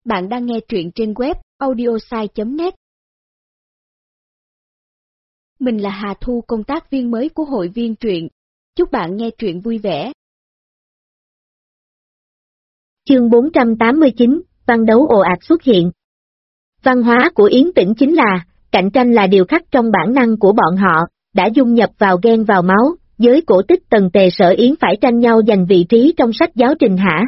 Bạn đang nghe truyện trên web audiosai.net. Mình là Hà Thu, công tác viên mới của hội viên truyện. Chúc bạn nghe truyện vui vẻ. Chương 489, văn đấu ồ ạt xuất hiện. Văn hóa của Yến Tĩnh chính là, cạnh tranh là điều khắc trong bản năng của bọn họ, đã dung nhập vào gen vào máu, giới cổ tích Tần Tề Sở Yến phải tranh nhau giành vị trí trong sách giáo trình hả?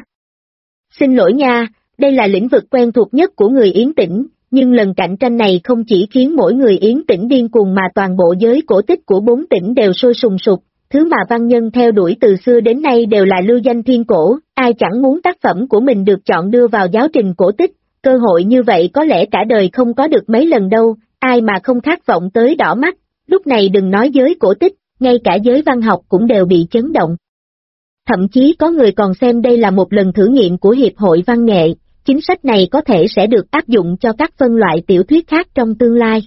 Xin lỗi nha, đây là lĩnh vực quen thuộc nhất của người Yến Tĩnh, nhưng lần cạnh tranh này không chỉ khiến mỗi người Yến Tĩnh điên cuồng mà toàn bộ giới cổ tích của 4 tỉnh đều sôi sùng sục, thứ mà văn nhân theo đuổi từ xưa đến nay đều là lưu danh thiên cổ, ai chẳng muốn tác phẩm của mình được chọn đưa vào giáo trình cổ tích, cơ hội như vậy có lẽ cả đời không có được mấy lần đâu, ai mà không khát vọng tới đỏ mắt, lúc này đừng nói giới cổ tích, ngay cả giới văn học cũng đều bị chấn động. Thậm chí có người còn xem đây là một lần thử nghiệm của Hiệp hội Văn nghệ, chính sách này có thể sẽ được áp dụng cho các phân loại tiểu thuyết khác trong tương lai.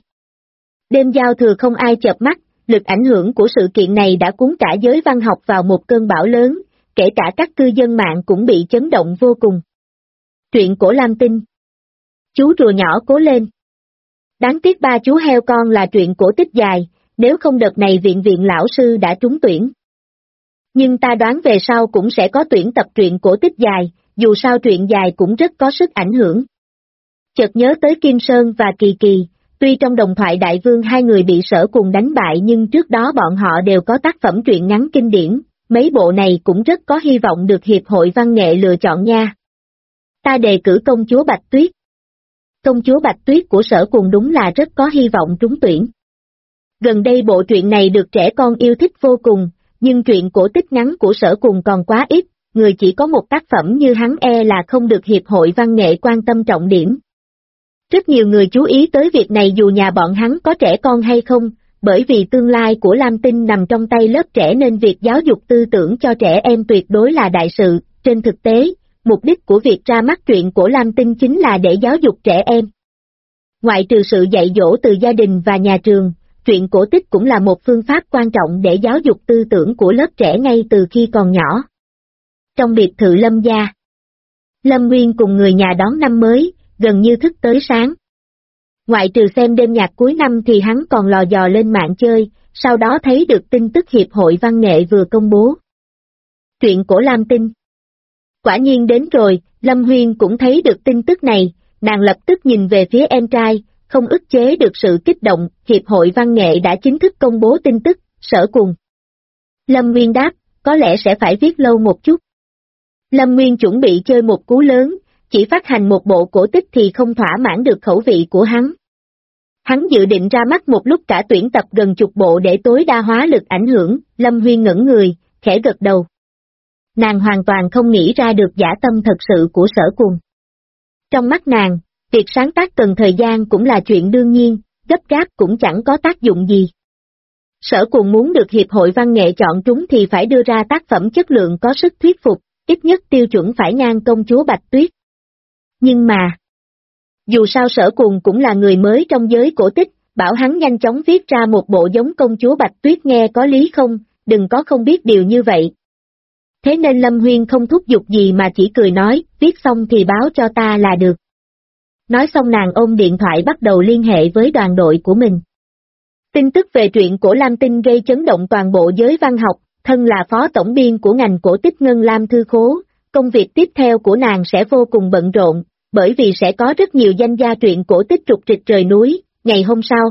Đêm giao thừa không ai chợp mắt, lực ảnh hưởng của sự kiện này đã cuốn cả giới văn học vào một cơn bão lớn, kể cả các cư dân mạng cũng bị chấn động vô cùng. Truyện cổ Lam Tinh. Chú rùa nhỏ cố lên. Đáng tiếc ba chú heo con là truyện cổ tích dài, nếu không đợt này viện lão sư đã trúng tuyển. Nhưng ta đoán về sau cũng sẽ có tuyển tập truyện cổ tích dài, dù sao truyện dài cũng rất có sức ảnh hưởng. Chợt nhớ tới Kim Sơn và Kỳ Kỳ, tuy trong đồng thoại đại vương hai người bị Sở Cùng đánh bại nhưng trước đó bọn họ đều có tác phẩm truyện ngắn kinh điển, mấy bộ này cũng rất có hy vọng được Hiệp hội Văn nghệ lựa chọn nha. Ta đề cử Công chúa Bạch Tuyết. Công chúa Bạch Tuyết của Sở Cùng đúng là rất có hy vọng trúng tuyển. Gần đây bộ truyện này được trẻ con yêu thích vô cùng, nhưng truyện cổ tích ngắn của Sở Cùng còn quá ít, người chỉ có một tác phẩm như hắn là không được Hiệp hội Văn nghệ quan tâm trọng điểm. Rất nhiều người chú ý tới việc này dù nhà bọn hắn có trẻ con hay không, bởi vì tương lai của Lam Tinh nằm trong tay lớp trẻ nên việc giáo dục tư tưởng cho trẻ em tuyệt đối là đại sự. Trên thực tế, mục đích của việc ra mắt truyện cổ Lam Tinh chính là để giáo dục trẻ em. Ngoại trừ sự dạy dỗ từ gia đình và nhà trường, truyện cổ tích cũng là một phương pháp quan trọng để giáo dục tư tưởng của lớp trẻ ngay từ khi còn nhỏ. Trong biệt thự Lâm gia, Lâm Nguyên cùng người nhà đón năm mới, gần như thức tới sáng. Ngoại trừ xem đêm nhạc cuối năm thì hắn còn lò dò lên mạng chơi, sau đó thấy được tin tức Hiệp hội Văn nghệ vừa công bố. Truyện cổ Lam Tinh. Quả nhiên đến rồi, Lâm Huyên cũng thấy được tin tức này, nàng lập tức nhìn về phía em trai, không ức chế được sự kích động, Hiệp hội Văn nghệ đã chính thức công bố tin tức, Sở Cùng. Lâm Nguyên đáp, có lẽ sẽ phải viết lâu một chút. Lâm Nguyên chuẩn bị chơi một cú lớn, chỉ phát hành một bộ cổ tích thì không thỏa mãn được khẩu vị của hắn. Hắn dự định ra mắt một lúc cả tuyển tập gần chục bộ để tối đa hóa lực ảnh hưởng, Lâm Huyên ngẩn người, khẽ gật đầu. Nàng hoàn toàn không nghĩ ra được dã tâm thật sự của Sở Cùng. Trong mắt nàng, việc sáng tác cần thời gian cũng là chuyện đương nhiên, gấp gáp cũng chẳng có tác dụng gì. Sở Cùng muốn được Hiệp hội Văn nghệ chọn trúng thì phải đưa ra tác phẩm chất lượng có sức thuyết phục, ít nhất tiêu chuẩn phải ngang Công chúa Bạch Tuyết. Nhưng mà, dù sao Sở Cùng cũng là người mới trong giới cổ tích, bảo hắn nhanh chóng viết ra một bộ giống Công chúa Bạch Tuyết nghe có lý không, đừng có không biết điều như vậy. Thế nên Lâm Huyên không thúc giục gì mà chỉ cười nói, viết xong thì báo cho ta là được. Nói xong nàng ôm điện thoại bắt đầu liên hệ với đoàn đội của mình. Tin tức về truyện cổ Lam Tinh gây chấn động toàn bộ giới văn học, thân là phó tổng biên của ngành cổ tích Ngân Lam Thư Khố, công việc tiếp theo của nàng sẽ vô cùng bận rộn, bởi vì sẽ có rất nhiều danh gia truyện cổ tích trục trịch rời núi, ngày hôm sau.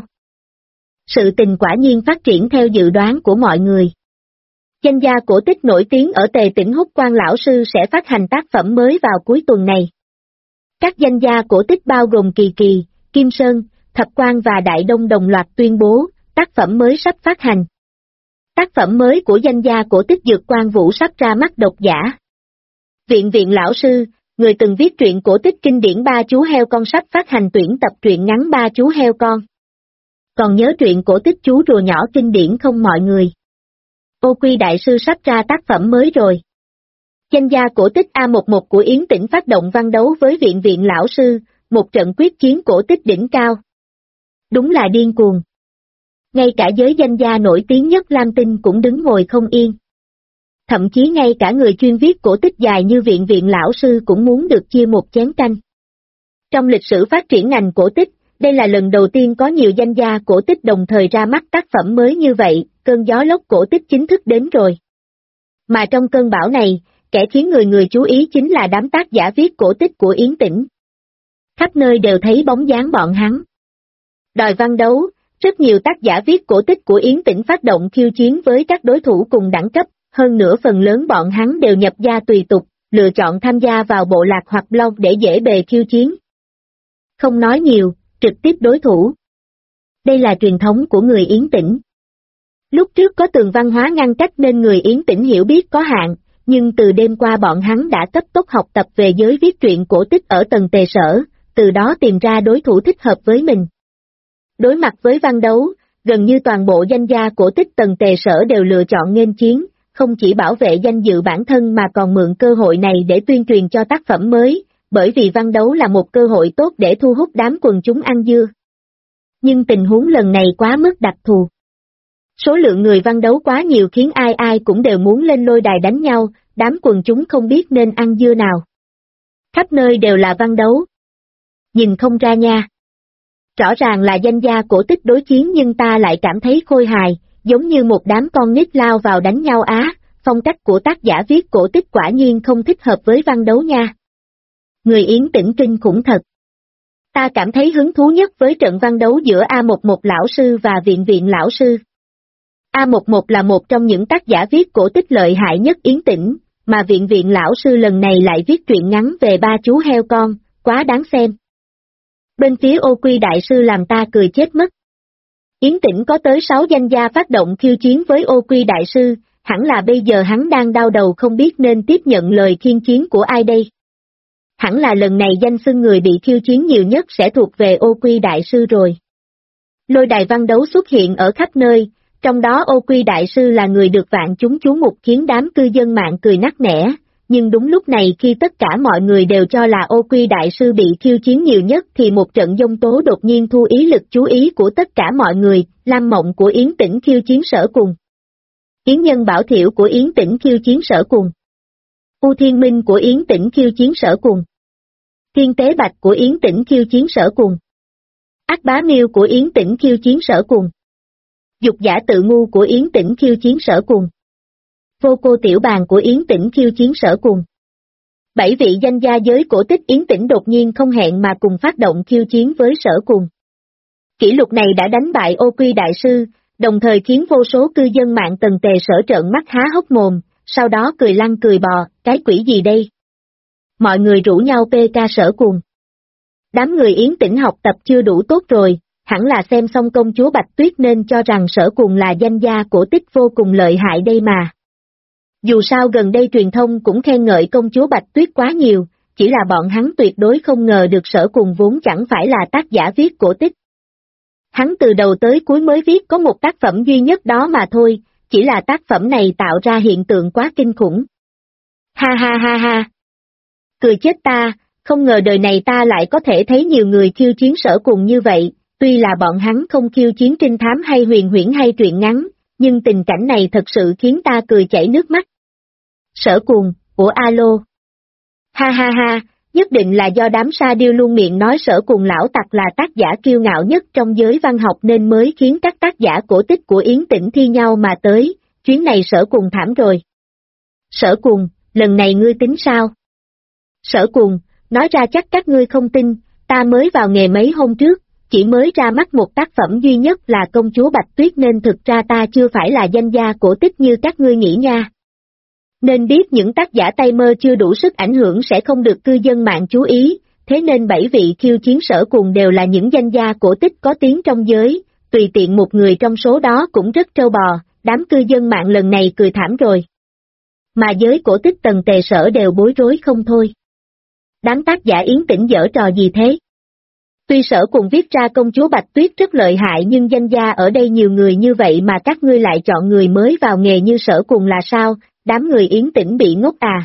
Sự tình quả nhiên phát triển theo dự đoán của mọi người. Danh gia cổ tích nổi tiếng ở Tề Tỉnh Húc Quan lão sư sẽ phát hành tác phẩm mới vào cuối tuần này. Các danh gia cổ tích bao gồm Kỳ Kỳ, Kim Sơn, Thập Quan và Đại Đông đồng loạt tuyên bố, tác phẩm mới sắp phát hành. Tác phẩm mới của danh gia cổ tích Dược Quan Vũ sắp ra mắt độc giả. Viện lão sư, người từng viết truyện cổ tích kinh điển Ba chú heo con sắp phát hành tuyển tập truyện ngắn Ba chú heo con. Còn nhớ truyện cổ tích Chú rùa nhỏ kinh điển không mọi người? Ô Quy đại sư sắp ra tác phẩm mới rồi. Danh gia cổ tích A11 của Yến Tĩnh phát động văn đấu với viện lão sư, một trận quyết chiến cổ tích đỉnh cao. Đúng là điên cuồng. Ngay cả giới danh gia nổi tiếng nhất Lam Tinh cũng đứng ngồi không yên. Thậm chí ngay cả người chuyên viết cổ tích dài như viện lão sư cũng muốn được chia một chén canh. Trong lịch sử phát triển ngành cổ tích, đây là lần đầu tiên có nhiều danh gia cổ tích đồng thời ra mắt tác phẩm mới như vậy, cơn gió lốc cổ tích chính thức đến rồi. Mà trong cơn bão này, kẻ khiến người người chú ý chính là đám tác giả viết cổ tích của Yến Tĩnh. Khắp nơi đều thấy bóng dáng bọn hắn. Đòi văn đấu, rất nhiều tác giả viết cổ tích của Yến Tĩnh phát động khiêu chiến với các đối thủ cùng đẳng cấp, hơn nữa phần lớn bọn hắn đều nhập gia tùy tục, lựa chọn tham gia vào bộ lạc hoặc blog để dễ bề khiêu chiến. Không nói nhiều, trực tiếp đối thủ. Đây là truyền thống của người Yến Tĩnh. Lúc trước có tường văn hóa ngăn cách nên người Yến Tĩnh hiểu biết có hạn, nhưng từ đêm qua bọn hắn đã cấp tốc học tập về giới viết truyện cổ tích ở tầng tề sở, từ đó tìm ra đối thủ thích hợp với mình. Đối mặt với văn đấu, gần như toàn bộ danh gia cổ tích tầng tề sở đều lựa chọn nghênh chiến, không chỉ bảo vệ danh dự bản thân mà còn mượn cơ hội này để tuyên truyền cho tác phẩm mới, bởi vì văn đấu là một cơ hội tốt để thu hút đám quần chúng ăn dưa. Nhưng tình huống lần này quá mức đặc thù. Số lượng người văn đấu quá nhiều khiến ai ai cũng đều muốn lên lôi đài đánh nhau, đám quần chúng không biết nên ăn dưa nào. Khắp nơi đều là văn đấu. Nhìn không ra nha. Rõ ràng là danh gia cổ tích đối chiến nhưng ta lại cảm thấy khôi hài, giống như một đám con nít lao vào đánh nhau á, phong cách của tác giả viết cổ tích quả nhiên không thích hợp với văn đấu nha. Người Yến Tĩnh kinh khủng thật. Ta cảm thấy hứng thú nhất với trận văn đấu giữa A11 lão sư và Viện Viện lão sư. A11 là một trong những tác giả viết cổ tích lợi hại nhất Yến Tĩnh, mà Viện Viện lão sư lần này lại viết truyện ngắn về ba chú heo con, quá đáng xem. Bên phía Ô Quy đại sư làm ta cười chết mất. Yến Tĩnh có tới 6 danh gia phát động khiêu chiến với Ô Quy đại sư, hẳn là bây giờ hắn đang đau đầu không biết nên tiếp nhận lời khiêu chiến của ai đây. Hẳn là lần này danh xưng người bị khiêu chiến nhiều nhất sẽ thuộc về Ô Quy đại sư rồi. Lôi đài văn đấu xuất hiện ở khắp nơi, trong đó Ô Quy đại sư là người được vạn chúng chú mục khiến đám cư dân mạng cười nắc nẻ, nhưng đúng lúc này khi tất cả mọi người đều cho là Ô Quy đại sư bị khiêu chiến nhiều nhất thì một trận giông tố đột nhiên thu ý lực chú ý của tất cả mọi người, Lam Mộng của Yến Tĩnh khiêu chiến Sở Cùng. Yến Nhân Bảo Thiểu của Yến Tĩnh khiêu chiến Sở Cùng. U Thiên Minh của Yến Tĩnh khiêu chiến Sở Cùng. Thiên Tế Bạch của Yến Tĩnh khiêu chiến Sở Cùng. Ác Bá Miêu của Yến Tĩnh khiêu chiến Sở Cùng. Dục Giả Tự Ngu của Yến Tĩnh khiêu chiến Sở Cùng. Vô Cô Tiểu Bàn của Yến Tĩnh khiêu chiến Sở Cùng. 7 vị danh gia giới cổ tích Yến Tĩnh đột nhiên không hẹn mà cùng phát động khiêu chiến với Sở Cùng. Kỷ lục này đã đánh bại Ô Quy đại sư, đồng thời khiến vô số cư dân mạng tầng tề sở trợn mắt há hốc mồm, sau đó cười lăn cười bò, cái quỷ gì đây? Mọi người rủ nhau PK Sở Cùng. Đám người Yến Tĩnh học tập chưa đủ tốt rồi, hẳn là xem xong Công chúa Bạch Tuyết nên cho rằng Sở Cùng là danh gia cổ tích vô cùng lợi hại đây mà. Dù sao gần đây truyền thông cũng khen ngợi Công chúa Bạch Tuyết quá nhiều, chỉ là bọn hắn tuyệt đối không ngờ được Sở Cùng vốn chẳng phải là tác giả viết cổ tích. Hắn từ đầu tới cuối mới viết có một tác phẩm duy nhất đó mà thôi, chỉ là tác phẩm này tạo ra hiện tượng quá kinh khủng. Ha ha ha ha! Cười chết ta, không ngờ đời này ta lại có thể thấy nhiều người khiêu chiến Sở Cùng như vậy, tuy là bọn hắn không khiêu chiến trinh thám hay huyền huyễn hay truyện ngắn, nhưng tình cảnh này thật sự khiến ta cười chảy nước mắt. Sở Cùng, ủa alo. Ha ha ha, nhất định là do đám sa điêu luôn miệng nói Sở Cùng lão tặc là tác giả kiêu ngạo nhất trong giới văn học nên mới khiến các tác giả cổ tích của Yến Tĩnh thi nhau mà tới, chuyến này Sở Cùng thảm rồi. Sở Cùng, lần này ngươi tính sao? Sở Cùng, nói ra chắc các ngươi không tin, ta mới vào nghề mấy hôm trước, chỉ mới ra mắt một tác phẩm duy nhất là Công chúa Bạch Tuyết nên thực ra ta chưa phải là danh gia cổ tích như các ngươi nghĩ nha. Nên biết những tác giả tay mơ chưa đủ sức ảnh hưởng sẽ không được cư dân mạng chú ý, thế nên 7 vị khiêu chiến Sở Cùng đều là những danh gia cổ tích có tiếng trong giới, tùy tiện một người trong số đó cũng rất trâu bò, đám cư dân mạng lần này cười thảm rồi. Mà giới cổ tích tầng tề sở đều bối rối không thôi. Đám tác giả Yến Tĩnh giở trò gì thế? Tuy Sở Cùng viết ra Công chúa Bạch Tuyết rất lợi hại nhưng danh gia ở đây nhiều người như vậy mà các ngươi lại chọn người mới vào nghề như Sở Cùng là sao, đám người Yến Tĩnh bị ngốc à?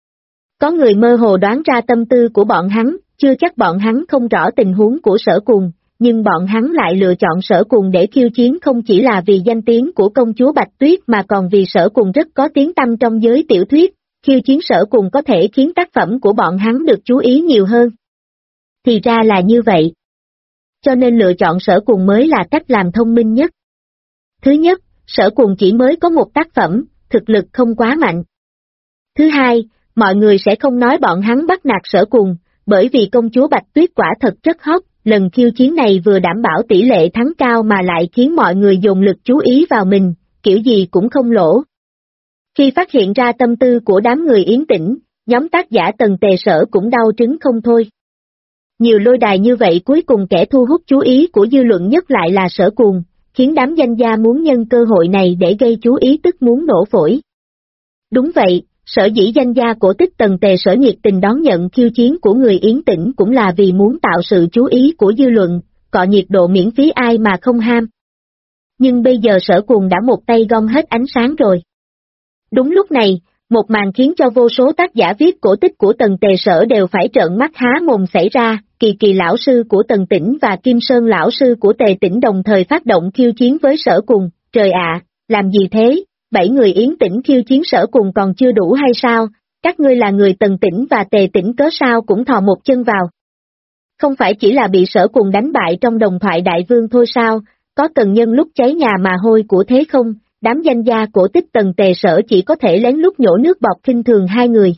Có người mơ hồ đoán ra tâm tư của bọn hắn, chưa chắc bọn hắn không rõ tình huống của Sở Cùng, nhưng bọn hắn lại lựa chọn Sở Cùng để khiêu chiến không chỉ là vì danh tiếng của Công chúa Bạch Tuyết mà còn vì Sở Cùng rất có tiếng tăm trong giới tiểu thuyết, khiêu chiến Sở Cùng có thể khiến tác phẩm của bọn hắn được chú ý nhiều hơn. Thì ra là như vậy. Cho nên lựa chọn Sở Cùng mới là cách làm thông minh nhất. Thứ nhất, Sở Cùng chỉ mới có một tác phẩm, thực lực không quá mạnh. Thứ hai, mọi người sẽ không nói bọn hắn bắt nạt Sở Cùng, bởi vì công chúa Bạch Tuyết quả thật rất hot, lần khiêu chiến này vừa đảm bảo tỷ lệ thắng cao mà lại khiến mọi người dồn lực chú ý vào mình, kiểu gì cũng không lỗ. Khi phát hiện ra tâm tư của đám người Yến Tĩnh, nhóm tác giả Tần Tề Sở cũng đau trứng không thôi. Nhiều lôi đài như vậy cuối cùng kẻ thu hút chú ý của dư luận nhất lại là Sở Cùng, khiến đám danh gia muốn nhân cơ hội này để gây chú ý tức muốn nổ phổi. Đúng vậy, sở dĩ danh gia cổ tích Tần Tề Sở nhiệt tình đón nhận khiêu chiến của người Yến Tĩnh cũng là vì muốn tạo sự chú ý của dư luận, cọ nhiệt độ miễn phí ai mà không ham. Nhưng bây giờ Sở Cùng đã một tay gom hết ánh sáng rồi. Đúng lúc này, một màn khiến cho vô số tác giả viết cổ tích của Tần Tề Sở đều phải trợn mắt há mồm xảy ra, Kỳ Kỳ lão sư của Tần Tĩnh và Kim Sơn lão sư của Tề Tĩnh đồng thời phát động khiêu chiến với Sở Cùng. Trời ạ, làm gì thế, 7 người Yến Tĩnh khiêu chiến Sở Cùng còn chưa đủ hay sao, các ngươi là người Tần Tĩnh và Tề Tĩnh cớ sao cũng thò một chân vào. Không phải chỉ là bị Sở Cùng đánh bại trong đồng thoại đại vương thôi sao, có cần nhân lúc cháy nhà mà hôi của thế không? Đám danh gia cổ tích Tần Tề Sở chỉ có thể lén lút nhổ nước bọt khinh thường hai người.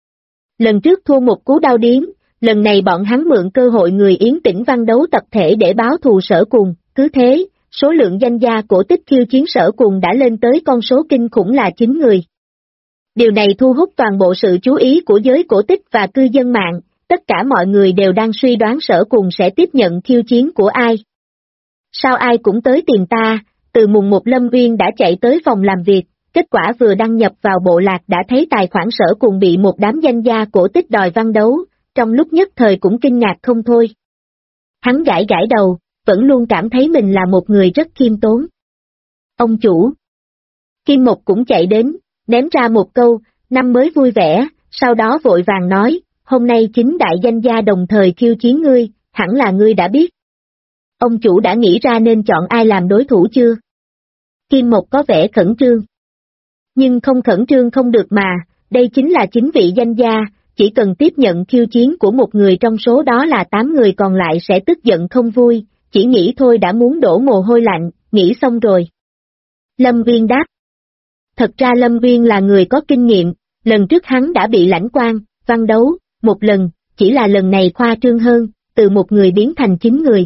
Lần trước thua một cú đau điếng, lần này bọn hắn mượn cơ hội người Yến Tĩnh văn đấu tập thể để báo thù Sở Cùng, cứ thế, số lượng danh gia cổ tích khiêu chiến Sở Cùng đã lên tới con số kinh khủng là 9 người. Điều này thu hút toàn bộ sự chú ý của giới cổ tích và cư dân mạng, tất cả mọi người đều đang suy đoán Sở Cùng sẽ tiếp nhận khiêu chiến của ai. Sao ai cũng tới tìm ta? Từ mùng 1 Lâm Uyên đã chạy tới phòng làm việc, kết quả vừa đăng nhập vào bộ lạc đã thấy tài khoản Sở Cùng bị một đám danh gia cổ tích đòi văn đấu, trong lúc nhất thời cũng kinh ngạc không thôi. Hắn gãi gãi đầu, vẫn luôn cảm thấy mình là một người rất khiêm tốn. Ông chủ. Kim Mộc cũng chạy đến, ném ra một câu, năm mới vui vẻ, sau đó vội vàng nói, hôm nay chính đại danh gia đồng thời khiêu chiến ngươi, hẳn là ngươi đã biết. Ông chủ đã nghĩ ra nên chọn ai làm đối thủ chưa? Kim Mộc có vẻ khẩn trương. Nhưng không khẩn trương không được mà, đây chính là 9 vị danh gia, chỉ cần tiếp nhận khiêu chiến của một người trong số đó là 8 người còn lại sẽ tức giận không vui, chỉ nghĩ thôi đã muốn đổ mồ hôi lạnh, nghĩ xong rồi. Lâm Uyên đáp. Thật ra Lâm Uyên là người có kinh nghiệm, lần trước hắn đã bị lãnh quan, văn đấu, một lần, chỉ là lần này khoa trương hơn, từ một người biến thành 9 người.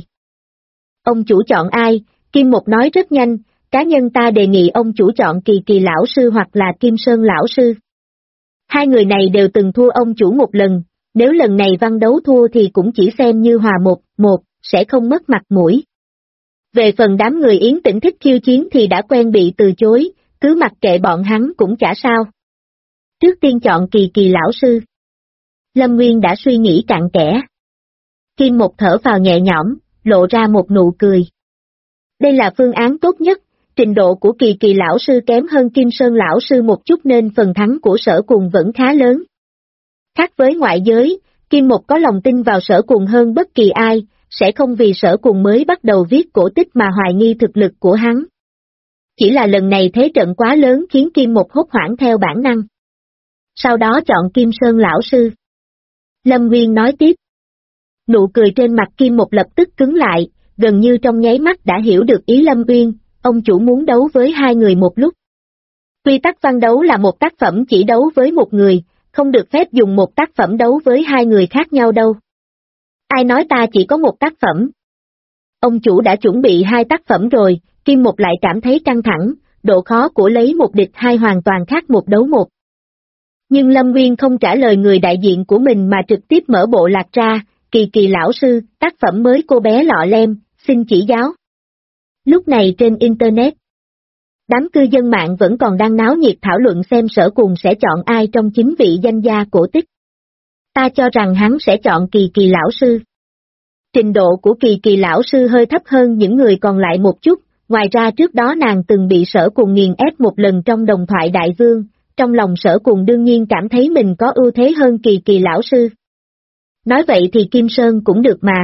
Ông chủ chọn ai? Kim Mộc nói rất nhanh, cá nhân ta đề nghị ông chủ chọn Kỳ Kỳ lão sư hoặc là Kim Sơn lão sư. Hai người này đều từng thua ông chủ một lần, nếu lần này văn đấu thua thì cũng chỉ xem như hòa 1-1, sẽ không mất mặt mũi. Về phần đám người Yến Tĩnh thích khiêu chiến thì đã quen bị từ chối, cứ mặc kệ bọn hắn cũng chả sao. Trước tiên chọn Kỳ Kỳ lão sư. Lâm Nguyên đã suy nghĩ cặn kẽ. Kim Mộc thở vào nhẹ nhõm, lộ ra một nụ cười. Đây là phương án tốt nhất, trình độ của Kỳ Kỳ lão sư kém hơn Kim Sơn lão sư một chút nên phần thắng của Sở Cùng vẫn khá lớn. Khác với ngoại giới, Kim Mộc có lòng tin vào Sở Cùng hơn bất kỳ ai, sẽ không vì Sở Cùng mới bắt đầu viết cổ tích mà hoài nghi thực lực của hắn. Chỉ là lần này thế trận quá lớn khiến Kim Mộc hốt hoảng theo bản năng. Sau đó chọn Kim Sơn lão sư. Lâm Nguyên nói tiếp. Nụ cười trên mặt Kim Mộc lập tức cứng lại, gần như trong nháy mắt đã hiểu được ý Lâm Uyên, ông chủ muốn đấu với hai người một lúc. Quy tắc văn đấu là một tác phẩm chỉ đấu với một người, không được phép dùng một tác phẩm đấu với hai người khác nhau đâu. Ai nói ta chỉ có một tác phẩm? Ông chủ đã chuẩn bị 2 tác phẩm rồi, Kim Mộc lại cảm thấy căng thẳng, độ khó của lấy một địch hai hoàn toàn khác một đấu một. Nhưng Lâm Nguyên không trả lời người đại diện của mình mà trực tiếp mở bộ lạc ra, Kỳ Kỳ lão sư, tác phẩm mới cô bé lọ lem, xin chỉ giáo. Lúc này trên Internet, đám cư dân mạng vẫn còn đang náo nhiệt thảo luận xem Sở Cùng sẽ chọn ai trong 9 vị danh gia cổ tích. Ta cho rằng hắn sẽ chọn Kỳ Kỳ lão sư. Trình độ của Kỳ Kỳ lão sư hơi thấp hơn những người còn lại một chút, ngoài ra trước đó nàng từng bị Sở Cùng nghiền ép một lần trong đồng thoại đại vương, trong lòng Sở Cùng đương nhiên cảm thấy mình có ưu thế hơn Kỳ Kỳ lão sư. Nói vậy thì Kim Sơn cũng được mà.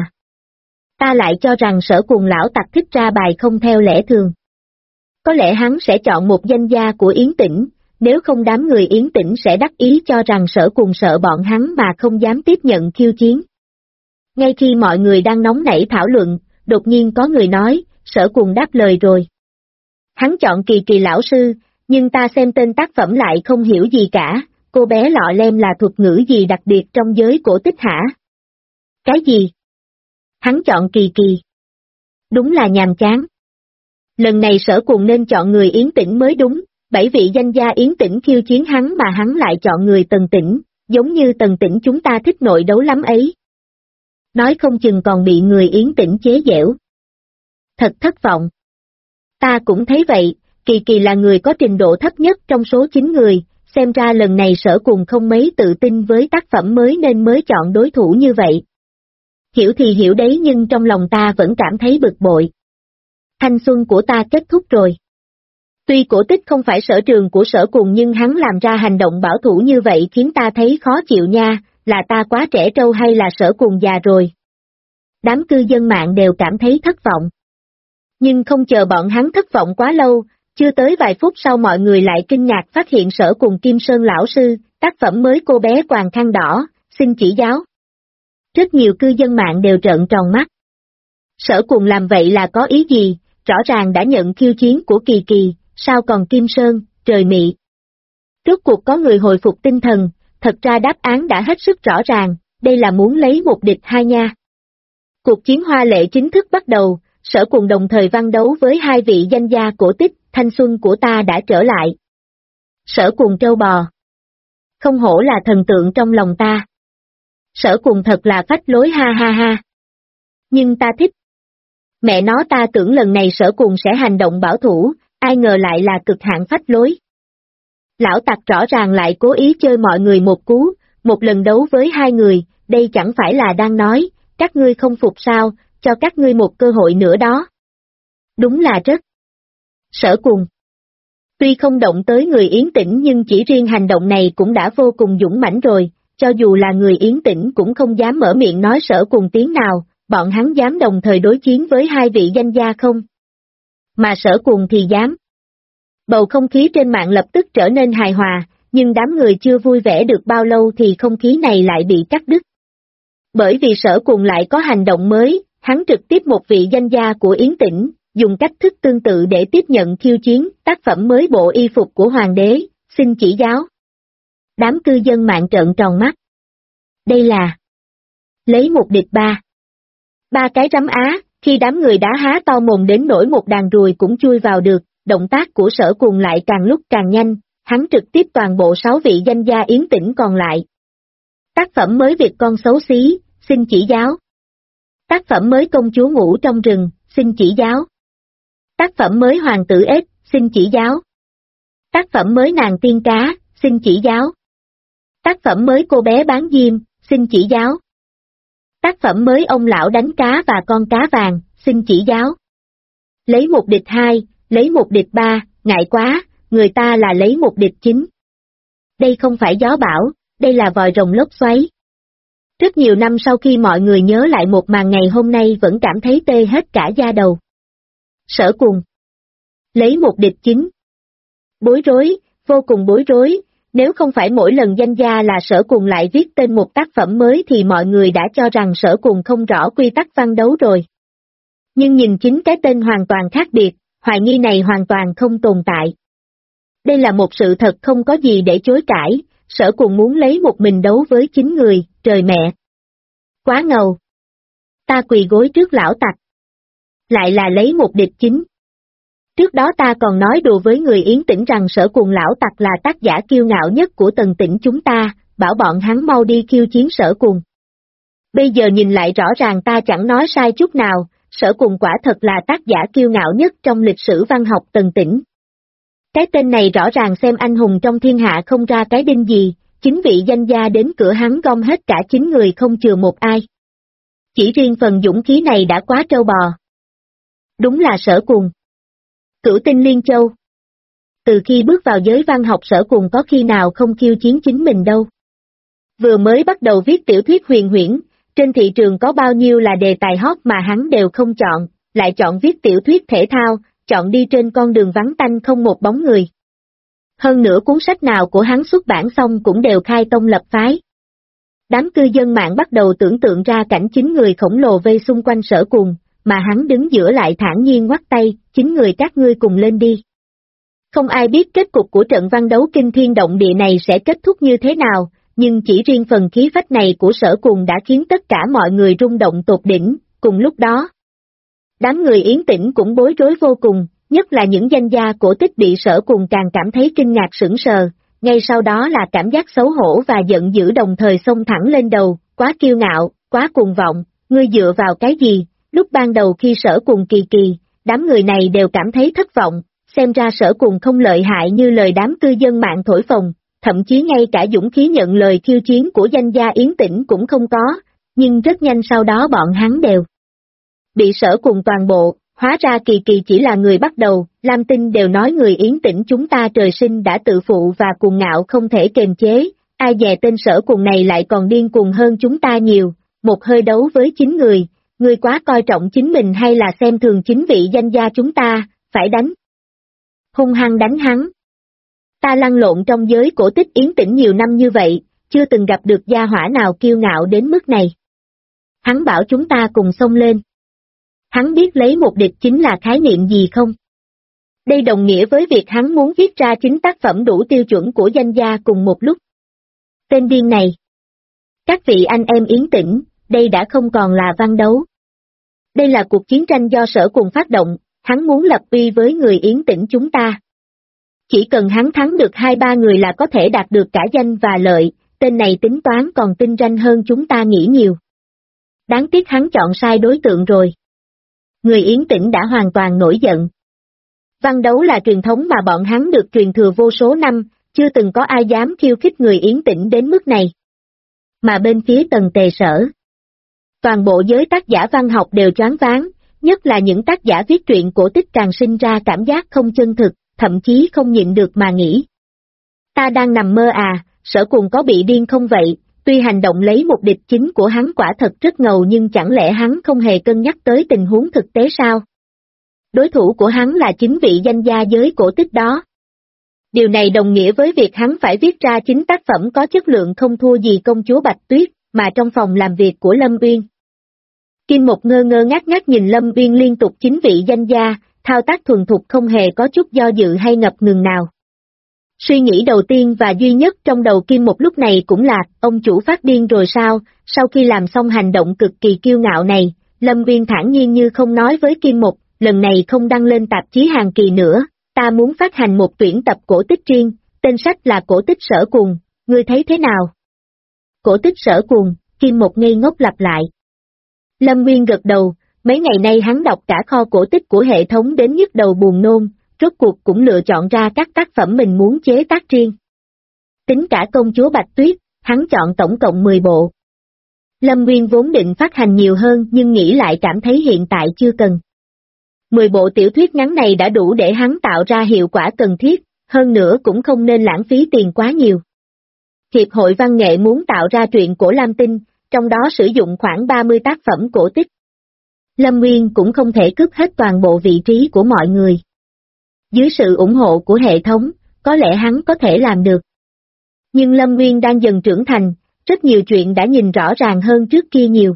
Ta lại cho rằng Sở Cùng lão tặc thích ra bài không theo lẽ thường. Có lẽ hắn sẽ chọn một danh gia của Yến Tĩnh, nếu không đám người Yến Tĩnh sẽ đắc ý cho rằng Sở Cùng sợ bọn hắn mà không dám tiếp nhận khiêu chiến. Ngay khi mọi người đang nóng nảy thảo luận, đột nhiên có người nói, Sở Cùng đáp lời rồi. Hắn chọn Kỳ Kỳ lão sư, nhưng ta xem tên tác phẩm lại không hiểu gì cả, cô bé lọ lem là thuật ngữ gì đặc biệt trong giới cổ tích hả? Cái gì? Hắn chọn Kỳ Kỳ. Đúng là nhàm chán. Lần này Sở Cùng nên chọn người Yến Tĩnh mới đúng, 7 vị danh gia Yến Tĩnh khiêu chiến hắn mà hắn lại chọn người Tần Tĩnh, giống như Tần Tĩnh chúng ta thích nội đấu lắm ấy. Nói không chừng còn bị người Yến Tĩnh chế giễu. Thật thất vọng. Ta cũng thấy vậy, Kỳ Kỳ là người có trình độ thấp nhất trong số 9 người, xem ra lần này Sở Cùng không mấy tự tin với tác phẩm mới nên mới chọn đối thủ như vậy. Hiểu thì hiểu đấy nhưng trong lòng ta vẫn cảm thấy bực bội. Thanh xuân của ta kết thúc rồi. Tuy cổ tích không phải sở trường của Sở Cùng nhưng hắn làm ra hành động bảo thủ như vậy khiến ta thấy khó chịu nha, là ta quá trẻ trâu hay là Sở Cùng già rồi. Đám cư dân mạng đều cảm thấy thất vọng. Nhưng không chờ bọn hắn thất vọng quá lâu, chưa tới vài phút sau mọi người lại kinh ngạc phát hiện Sở Cùng Kim Sơn lão sư, tác phẩm mới cô bé quàng khăn đỏ, xin chỉ giáo. Rất nhiều cư dân mạng đều trợn tròn mắt. Sở Cùng làm vậy là có ý gì, rõ ràng đã nhận khiêu chiến của Kỳ Kỳ, sao còn Kim Sơn, trời mị. Rốt cuộc có người hồi phục tinh thần, thật ra đáp án đã hết sức rõ ràng, đây là muốn lấy một địch hai nha. Cuộc chiến hoa lệ chính thức bắt đầu, Sở Cùng đồng thời văn đấu với hai vị danh gia cổ tích, thanh xuân của ta đã trở lại. Sở Cùng trâu bò. Không hổ là thần tượng trong lòng ta. Sở Cùng thật là phách lối ha ha ha. Nhưng ta thích. Mẹ nó ta tưởng lần này Sở Cùng sẽ hành động bảo thủ, ai ngờ lại là cực hạn phách lối. Lão tặc rõ ràng lại cố ý chơi mọi người một cú, một lần đấu với hai người, đây chẳng phải là đang nói, các ngươi không phục sao, cho các ngươi một cơ hội nữa đó. Đúng là rất. Sở Cùng. Tuy không động tới người Yến Tĩnh nhưng chỉ riêng hành động này cũng đã vô cùng dũng mãnh rồi, cho dù là người Yến Tĩnh cũng không dám mở miệng nói Sở Cùng tiếng nào, bọn hắn dám đồng thời đối chiến với hai vị danh gia không? Mà Sở Cùng thì dám. Bầu không khí trên mạng lập tức trở nên hài hòa, nhưng đám người chưa vui vẻ được bao lâu thì không khí này lại bị cắt đứt. Bởi vì Sở Cùng lại có hành động mới, hắn trực tiếp một vị danh gia của Yến Tĩnh, dùng cách thức tương tự để tiếp nhận khiêu chiến, tác phẩm mới bộ y phục của Hoàng đế, xin chỉ giáo. Đám cư dân mạng trợn tròn mắt. Đây là lấy một địch ba. Ba cái rắm á, khi đám người đá há to mồm đến nỗi một đàn ruồi cũng chui vào được, động tác của Sở Cùng lại càng lúc càng nhanh, hắn trực tiếp toàn bộ 6 vị danh gia Yến Tĩnh còn lại. Tác phẩm mới Việt con xấu xí, xin chỉ giáo. Tác phẩm mới Công chúa ngủ trong rừng, xin chỉ giáo. Tác phẩm mới Hoàng tử ếch, xin chỉ giáo. Tác phẩm mới Nàng tiên cá, xin chỉ giáo. Tác phẩm mới Cô bé bán diêm, xin chỉ giáo. Tác phẩm mới Ông lão đánh cá và con cá vàng, xin chỉ giáo. Lấy một địch hai, lấy một địch ba, ngại quá, người ta là lấy một địch chín. Đây không phải gió bão, đây là vòi rồng lốc xoáy. Rất nhiều năm sau khi mọi người nhớ lại một màn ngày hôm nay vẫn cảm thấy tê hết cả da đầu. Sở Cùng. Lấy một địch chín. Bối rối, vô cùng bối rối, nếu không phải mỗi lần danh gia là Sở Cùng lại viết tên một tác phẩm mới thì mọi người đã cho rằng Sở Cùng không rõ quy tắc văn đấu rồi. Nhưng nhìn chính cái tên hoàn toàn khác biệt, hoài nghi này hoàn toàn không tồn tại. Đây là một sự thật không có gì để chối cãi, Sở Cùng muốn lấy một mình đấu với 9 người, trời mẹ. Quá ngầu. Ta quỳ gối trước lão tặc. Lại là lấy một địch 9. Trước đó ta còn nói đùa với người Yến Tĩnh rằng Sở Cùng lão tặc là tác giả kiêu ngạo nhất của Tần Tĩnh chúng ta, bảo bọn hắn mau đi khiêu chiến Sở Cùng. Bây giờ nhìn lại rõ ràng ta chẳng nói sai chút nào, Sở Cùng quả thật là tác giả kiêu ngạo nhất trong lịch sử văn học Tần Tĩnh. Cái tên này rõ ràng xem anh hùng trong thiên hạ không ra cái đinh gì, 9 vị danh gia đến cửa hắn gom hết cả 9 người không chừa một ai. Chỉ riêng phần dũng khí này đã quá trâu bò. Đúng là Sở Cùng. Cửu tinh Liên Châu. Từ khi bước vào giới văn học Sở Cùng có khi nào không khiêu chiến chính mình đâu. Vừa mới bắt đầu viết tiểu thuyết huyền huyễn, trên thị trường có bao nhiêu là đề tài hot mà hắn đều không chọn, lại chọn viết tiểu thuyết thể thao, chọn đi trên con đường vắng tanh không một bóng người. Hơn nữa cuốn sách nào của hắn xuất bản xong cũng đều khai tông lập phái. Đám cư dân mạng bắt đầu tưởng tượng ra cảnh 9 người khổng lồ vây xung quanh Sở Cuồng, mà hắn đứng giữa lại thản nhiên ngoắt tay, 9 người các ngươi cùng lên đi. Không ai biết kết cục của trận văn đấu kinh thiên động địa này sẽ kết thúc như thế nào, nhưng chỉ riêng phần khí phách này của Sở Cuồng đã khiến tất cả mọi người rung động tột đỉnh, cùng lúc đó. Đám người Yến Tĩnh cũng bối rối vô cùng, nhất là những danh gia cổ tích bị Sở Cuồng càng cảm thấy kinh ngạc sững sờ, ngay sau đó là cảm giác xấu hổ và giận dữ đồng thời xông thẳng lên đầu, quá kiêu ngạo, quá cuồng vọng, ngươi dựa vào cái gì? Lúc ban đầu khi Sở Cuồng kỳ, đám người này đều cảm thấy thất vọng, xem ra Sở Cuồng không lợi hại như lời đám cư dân mạng thổi phồng, thậm chí ngay cả dũng khí nhận lời khiêu chiến của danh gia Yến Tĩnh cũng không có, nhưng rất nhanh sau đó bọn hắn đều bị Sở Cuồng toàn bộ, hóa ra kỳ chỉ là người bắt đầu, Lam Tinh đều nói người Yến Tĩnh chúng ta trời sinh đã tự phụ và cuồng ngạo không thể kiềm chế, ai dè tên Sở Cuồng này lại còn điên cuồng hơn chúng ta nhiều, một hơi đấu với 9 người, ngươi quá coi trọng chính mình hay là xem thường chính vị danh gia chúng ta, phải đánh. Hung hăng đánh hắn. Ta lăn lộn trong giới cổ tích Yến Tĩnh nhiều năm như vậy, chưa từng gặp được gia hỏa nào kiêu ngạo đến mức này. Hắn bảo chúng ta cùng xông lên. Hắn biết lấy một địch chính là khái niệm gì không? Đây đồng nghĩa với việc hắn muốn viết ra 9 tác phẩm đủ tiêu chuẩn của danh gia cùng một lúc. Tên điên này. Các vị anh em Yến Tĩnh, đây đã không còn là văn đấu. Đây là cuộc chiến tranh do Sở Cuồng phát động, hắn muốn lập uy với người Yến Tĩnh chúng ta. Chỉ cần hắn thắng được 2-3 người là có thể đạt được cả danh và lợi, tên này tính toán còn tinh ranh hơn chúng ta nghĩ nhiều. Đáng tiếc hắn chọn sai đối tượng rồi. Người Yến Tĩnh đã hoàn toàn nổi giận. Văn đấu là truyền thống mà bọn hắn được truyền thừa vô số năm, chưa từng có ai dám khiêu khích người Yến Tĩnh đến mức này. Mà bên phía Tần Tề Sở, toàn bộ giới tác giả văn học đều choáng váng, nhất là những tác giả viết truyện cổ tích càng sinh ra cảm giác không chân thực, thậm chí không nhịn được mà nghĩ. Ta đang nằm mơ à, Sở Cuồng có bị điên không vậy, tuy hành động lấy một địch chính của hắn quả thật rất ngầu nhưng chẳng lẽ hắn không hề cân nhắc tới tình huống thực tế sao? Đối thủ của hắn là chính vị danh gia giới cổ tích đó. Điều này đồng nghĩa với việc hắn phải viết ra 9 tác phẩm có chất lượng không thua gì công chúa Bạch Tuyết, mà trong phòng làm việc của Lâm Uyên. Kim Một ngơ ngác nhìn Lâm Uyên liên tục 9 vị danh gia, thao tác thuần thục không hề có chút do dự hay ngập ngừng nào. Suy nghĩ đầu tiên và duy nhất trong đầu Kim Một lúc này cũng là, ông chủ phát điên rồi sao? Sau khi làm xong hành động cực kỳ kiêu ngạo này, Lâm Uyên thản nhiên như không nói với Kim Một, lần này không đăng lên tạp chí hàng kỳ nữa, ta muốn phát hành một tuyển tập cổ tích riêng, tên sách là Cổ tích Sở Cuồng, ngươi thấy thế nào? Cổ tích Sở Cuồng, Kim Một ngây ngốc lặp lại. Lâm Uyên gật đầu, mấy ngày nay hắn đọc cả kho cổ tích của hệ thống đến nhức đầu buồn nôn, rốt cuộc cũng lựa chọn ra các tác phẩm mình muốn chế tác riêng. Tính cả công chúa Bạch Tuyết, hắn chọn tổng cộng 10 bộ. Lâm Uyên vốn định phát hành nhiều hơn nhưng nghĩ lại cảm thấy hiện tại chưa cần. 10 bộ tiểu thuyết ngắn này đã đủ để hắn tạo ra hiệu quả cần thiết, hơn nữa cũng không nên lãng phí tiền quá nhiều. Hiệp hội văn nghệ muốn tạo ra truyện cổ Lam Tinh, trong đó sử dụng khoảng 30 tác phẩm cổ tích. Lâm Uyên cũng không thể cướp hết toàn bộ vị trí của mọi người. Dưới sự ủng hộ của hệ thống, có lẽ hắn có thể làm được. Nhưng Lâm Uyên đang dần trưởng thành, rất nhiều chuyện đã nhìn rõ ràng hơn trước kia nhiều.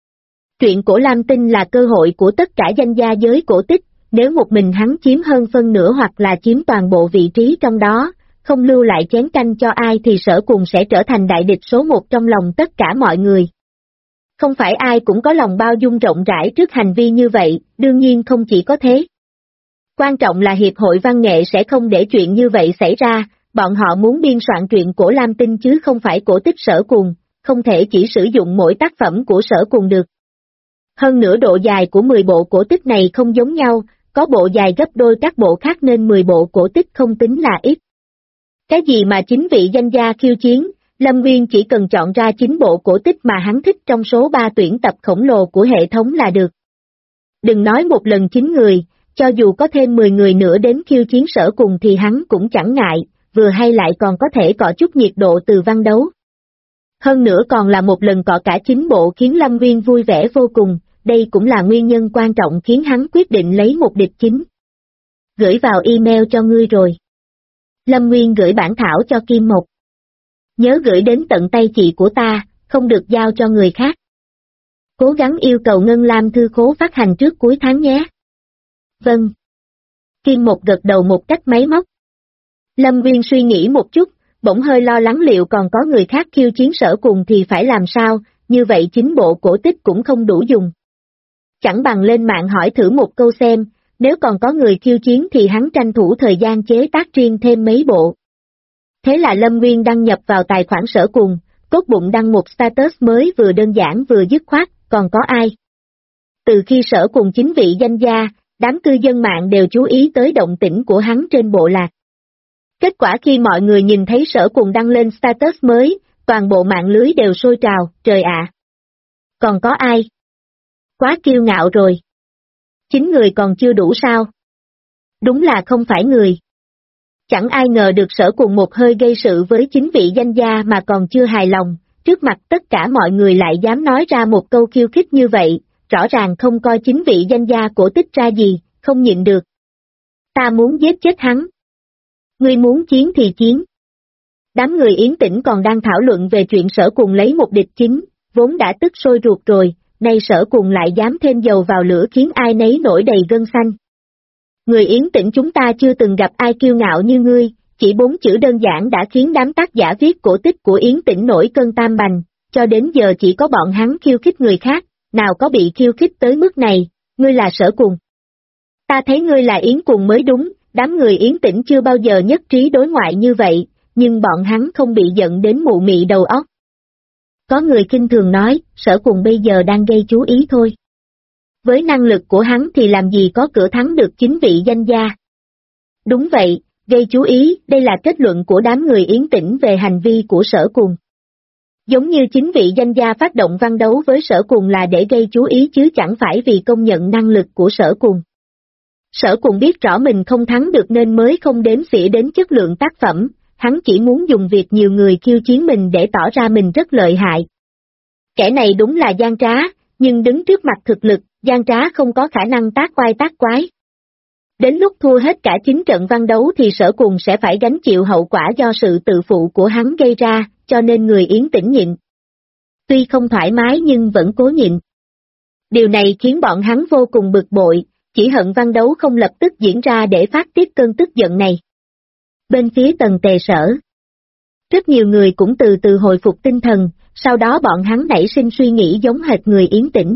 Truyện cổ Lam Tinh là cơ hội của tất cả danh gia giới cổ tích, nếu một mình hắn chiếm hơn phân nửa hoặc là chiếm toàn bộ vị trí trong đó, không lưu lại chén canh cho ai thì Sở Cuồng sẽ trở thành đại địch số 1 trong lòng tất cả mọi người. Không phải ai cũng có lòng bao dung rộng rãi trước hành vi như vậy, đương nhiên không chỉ có thế. Quan trọng là Hiệp hội Văn nghệ sẽ không để chuyện như vậy xảy ra, bọn họ muốn biên soạn truyện cổ Lam Tinh chứ không phải cổ tích Sở Cuồng, không thể chỉ sử dụng mỗi tác phẩm của Sở Cuồng được. Hơn nữa độ dài của 10 bộ cổ tích này không giống nhau, có bộ dài gấp đôi các bộ khác nên 10 bộ cổ tích không tính là ít. Cái gì mà chính vị danh gia khiêu chiến, Lâm Uyên chỉ cần chọn ra 9 bộ cổ tích mà hắn thích trong số 3 tuyển tập khổng lồ của hệ thống là được. Đừng nói một lần 9 người, cho dù có thêm 10 người nữa đến khiêu chiến Sở Cuồng thì hắn cũng chẳng ngại, vừa hay lại còn có thể cọ chút nhiệt độ từ văn đấu. Hơn nữa còn là một lần cọ cả 9 bộ khiến Lâm Uyên vui vẻ vô cùng, đây cũng là nguyên nhân quan trọng khiến hắn quyết định lấy một địch chính. Gửi vào email cho ngươi rồi. Lâm Uyên gửi bản thảo cho Kim Một. Nhớ gửi đến tận tay chị của ta, không được giao cho người khác. Cố gắng yêu cầu Ngân Lam thư khố phát hành trước cuối tháng nhé. Vâng. Kim Một gật đầu một cách máy móc. Lâm Nguyên suy nghĩ một chút, bỗng hơi lo lắng liệu còn có người khác khiêu chiến Sở Cùng thì phải làm sao, như vậy chính bộ cổ tích cũng không đủ dùng. Chẳng bằng lên mạng hỏi thử một câu xem, nếu còn có người khiêu chiến thì hắn tranh thủ thời gian chế tác riêng thêm mấy bộ. Thế là Lâm Nguyên đăng nhập vào tài khoản Sở Cùng, cốt bụng đăng một status mới vừa đơn giản vừa dứt khoát, còn có ai? Từ khi Sở Cùng chính vị danh gia, đám cư dân mạng đều chú ý tới động tĩnh của hắn trên bộ lạc. Kết quả khi mọi người nhìn thấy Sở Cùng đăng lên status mới, toàn bộ mạng lưới đều sôi trào, trời ạ! Còn có ai? Quá kiêu ngạo rồi. 9 người còn chưa đủ sao? Đúng là không phải người. Chẳng ai ngờ được Sở Cùng một hơi gây sự với chính vị danh gia mà còn chưa hài lòng, trước mặt tất cả mọi người lại dám nói ra một câu khiêu khích như vậy, rõ ràng không coi chính vị danh gia cổ tích ra gì, không nhịn được. Ta muốn giết chết hắn. Ngươi muốn chiến thì chiến. Đám người Yến Tĩnh còn đang thảo luận về chuyện Sở Cùng lấy một địch chính, vốn đã tức sôi ruột rồi, nay Sở Cùng lại dám thêm dầu vào lửa khiến ai nấy nổi đầy gân xanh. Người Yến Tĩnh chúng ta chưa từng gặp ai kiêu ngạo như ngươi, chỉ 4 chữ đơn giản đã khiến đám tác giả viết cổ tích của Yến Tĩnh nổi cơn tam bành, cho đến giờ chỉ có bọn hắn khiêu khích người khác, nào có bị khiêu khích tới mức này, ngươi là Sở Cùng. Ta thấy ngươi là Yến Cùng mới đúng, đám người Yến Tĩnh chưa bao giờ nhất trí đối ngoại như vậy, nhưng bọn hắn không bị giận đến mụ mị đầu óc. Có người khinh thường nói, Sở Cùng bây giờ đang gây chú ý thôi. Với năng lực của hắn thì làm gì có cửa thắng được chính vị danh gia. Đúng vậy, gây chú ý, đây là kết luận của đám người Yến Tĩnh về hành vi của Sở Cùng. Giống như chính vị danh gia phát động văn đấu với Sở Cùng là để gây chú ý chứ chẳng phải vì công nhận năng lực của Sở Cùng. Sở Cùng biết rõ mình không thắng được nên mới không đếm xỉa đến chất lượng tác phẩm, hắn chỉ muốn dùng việc nhiều người khiêu chiến mình để tỏ ra mình rất lợi hại. Kẻ này đúng là gian trá, nhưng đứng trước mặt thực lực, gian trá không có khả năng tác oai tác quái. Đến lúc thua hết cả 9 trận văn đấu thì Sở Cùng sẽ phải gánh chịu hậu quả do sự tự phụ của hắn gây ra, cho nên người Yến Tĩnh nhịn. Tuy không thoải mái nhưng vẫn cố nhịn. Điều này khiến bọn hắn vô cùng bực bội, chỉ hận văn đấu không lập tức diễn ra để phát tiết cơn tức giận này. Bên phía Tần Tề Sở, rất nhiều người cũng từ từ hồi phục tinh thần, sau đó bọn hắn nảy sinh suy nghĩ giống hệt người Yến Tĩnh.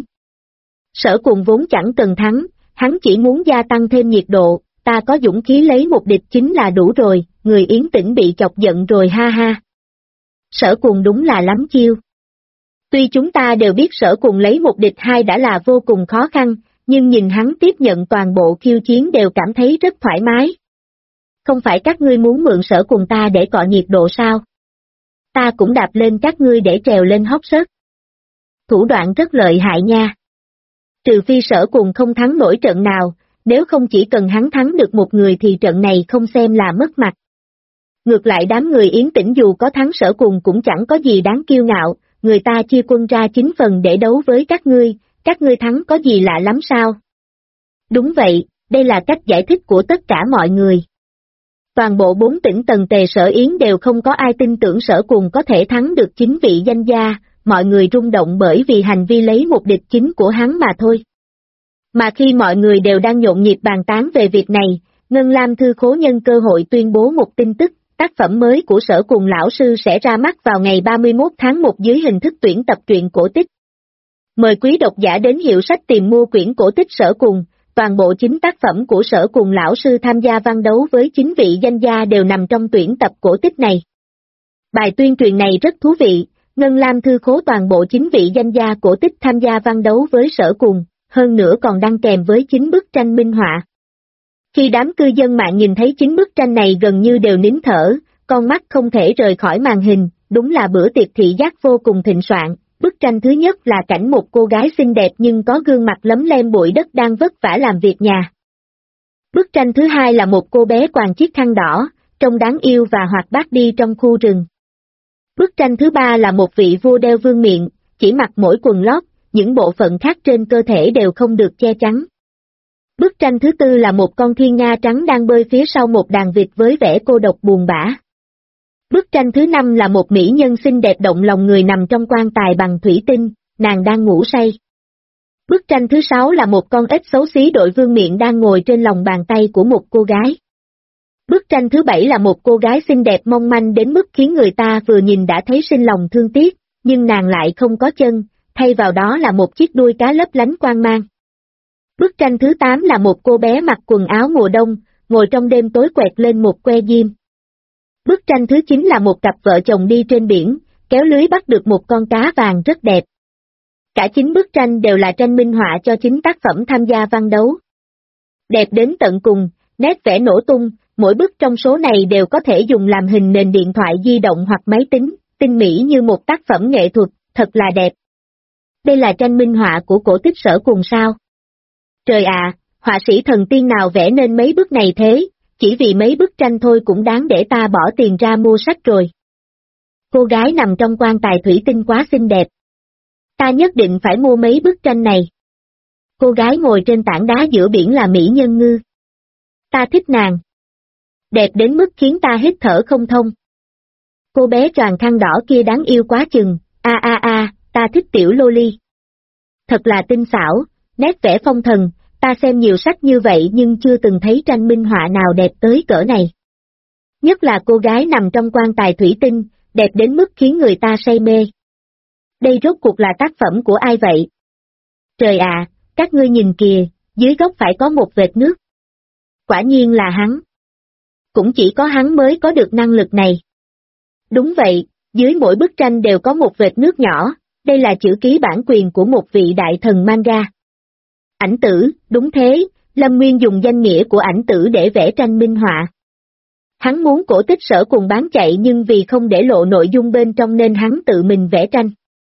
Sở Cùng vốn chẳng cần thắng, hắn chỉ muốn gia tăng thêm nhiệt độ, ta có dũng khí lấy một địch chính là đủ rồi, người Yến Tĩnh bị chọc giận rồi ha ha. Sở Cùng đúng là lắm chiêu. Tuy chúng ta đều biết Sở Cùng lấy một địch hai đã là vô cùng khó khăn, nhưng nhìn hắn tiếp nhận toàn bộ khiêu chiến đều cảm thấy rất thoải mái. Không phải các ngươi muốn mượn Sở Cùng ta để cọ nhiệt độ sao? Ta cũng đạp lên các ngươi để trèo lên hốc sớt. Thủ đoạn rất lợi hại nha. Trừ phi Sở Cùng không thắng nổi trận nào, nếu không chỉ cần hắn thắng được một người thì trận này không xem là mất mặt. Ngược lại đám người Yến Tĩnh dù có thắng Sở Cùng cũng chẳng có gì đáng kiêu ngạo, người ta chia quân ra 9 phần để đấu với các ngươi thắng có gì lạ lắm sao? Đúng vậy, đây là cách giải thích của tất cả mọi người. Toàn bộ 4 tỉnh Tần Tề Sở Yến đều không có ai tin tưởng Sở Cùng có thể thắng được chính vị danh gia, mọi người rung động bởi vì hành vi lấy một địch chính của hắn mà thôi. Mà khi mọi người đều đang nhộn nhịp bàn tán về việc này, Ngân Lam thư khố nhân cơ hội tuyên bố một tin tức, tác phẩm mới của Sở Cùng lão sư sẽ ra mắt vào ngày 31 tháng 1 dưới hình thức tuyển tập truyện cổ tích. Mời quý độc giả đến hiệu sách tìm mua quyển cổ tích Sở Cùng, toàn bộ 9 tác phẩm của Sở Cùng lão sư tham gia văn đấu với 9 vị danh gia đều nằm trong tuyển tập cổ tích này. Bài tuyên truyền này rất thú vị, Ngân Lam thư khố toàn bộ 9 vị danh gia cổ tích tham gia văn đấu với Sở Cùng, hơn nữa còn đăng kèm với 9 bức tranh minh họa. Khi đám cư dân mạng nhìn thấy 9 bức tranh này gần như đều nín thở, con mắt không thể rời khỏi màn hình, đúng là bữa tiệc thị giác vô cùng thịnh soạn. Bức tranh thứ nhất là cảnh một cô gái xinh đẹp nhưng có gương mặt lấm lem bụi đất đang vất vả làm việc nhà. Bức tranh thứ hai là một cô bé quàng chiếc khăn đỏ, trông đáng yêu và hoạt bát đi trong khu rừng. Bức tranh thứ ba là một vị vua đeo vương miện, chỉ mặc mỗi quần lót, những bộ phận khác trên cơ thể đều không được che chắn. Bức tranh thứ tư là một con thiên nga trắng đang bơi phía sau một đàn vịt với vẻ cô độc buồn bã. Bức tranh thứ 5 là một mỹ nhân xinh đẹp động lòng người nằm trong quan tài bằng thủy tinh, nàng đang ngủ say. Bức tranh thứ 6 là một con ếch xấu xí đội vương miện đang ngồi trên lòng bàn tay của một cô gái. Bức tranh thứ 7 là một cô gái xinh đẹp mong manh đến mức khiến người ta vừa nhìn đã thấy sinh lòng thương tiếc, nhưng nàng lại không có chân, thay vào đó là một chiếc đuôi cá lấp lánh quang mang. Bức tranh thứ 8 là một cô bé mặc quần áo mùa đông, ngồi trong đêm tối quẹt lên một que diêm. Bức tranh thứ 9 là một cặp vợ chồng đi trên biển, kéo lưới bắt được một con cá vàng rất đẹp. Cả 9 bức tranh đều là tranh minh họa cho 9 tác phẩm tham gia văn đấu. Đẹp đến tận cùng, nét vẽ nổ tung, mỗi bức trong số này đều có thể dùng làm hình nền điện thoại di động hoặc máy tính, tinh mỹ như một tác phẩm nghệ thuật, thật là đẹp. Đây là tranh minh họa của cổ tích Sở Cùng sao? Trời ạ, họa sĩ thần tiên nào vẽ nên mấy bức này thế, chỉ vì mấy bức tranh thôi cũng đáng để ta bỏ tiền ra mua sách rồi. Cô gái nằm trong quan tài thủy tinh quá xinh đẹp. Ta nhất định phải mua mấy bức tranh này. Cô gái ngồi trên tảng đá giữa biển là mỹ nhân ngư. Ta thích nàng. Đẹp đến mức khiến ta hít thở không thông. Cô bé choàng khăn đỏ kia đáng yêu quá chừng, ta thích tiểu loli. Thật là tinh xảo, nét vẽ phong thần, ta xem nhiều sách như vậy nhưng chưa từng thấy tranh minh họa nào đẹp tới cỡ này. Nhất là cô gái nằm trong quan tài thủy tinh, đẹp đến mức khiến người ta say mê. Đây rốt cuộc là tác phẩm của ai vậy? Trời ạ, các ngươi nhìn kìa, dưới góc phải có một vệt nước. Quả nhiên là hắn. Cũng chỉ có hắn mới có được năng lực này. Đúng vậy, dưới mỗi bức tranh đều có một vệt nước nhỏ, đây là chữ ký bản quyền của một vị đại thần manga. Ảnh tử, đúng thế, Lâm Nguyên dùng danh nghĩa của ảnh tử để vẽ tranh minh họa. Hắn muốn cổ tích Sở Cùng bán chạy nhưng vì không để lộ nội dung bên trong nên hắn tự mình vẽ tranh.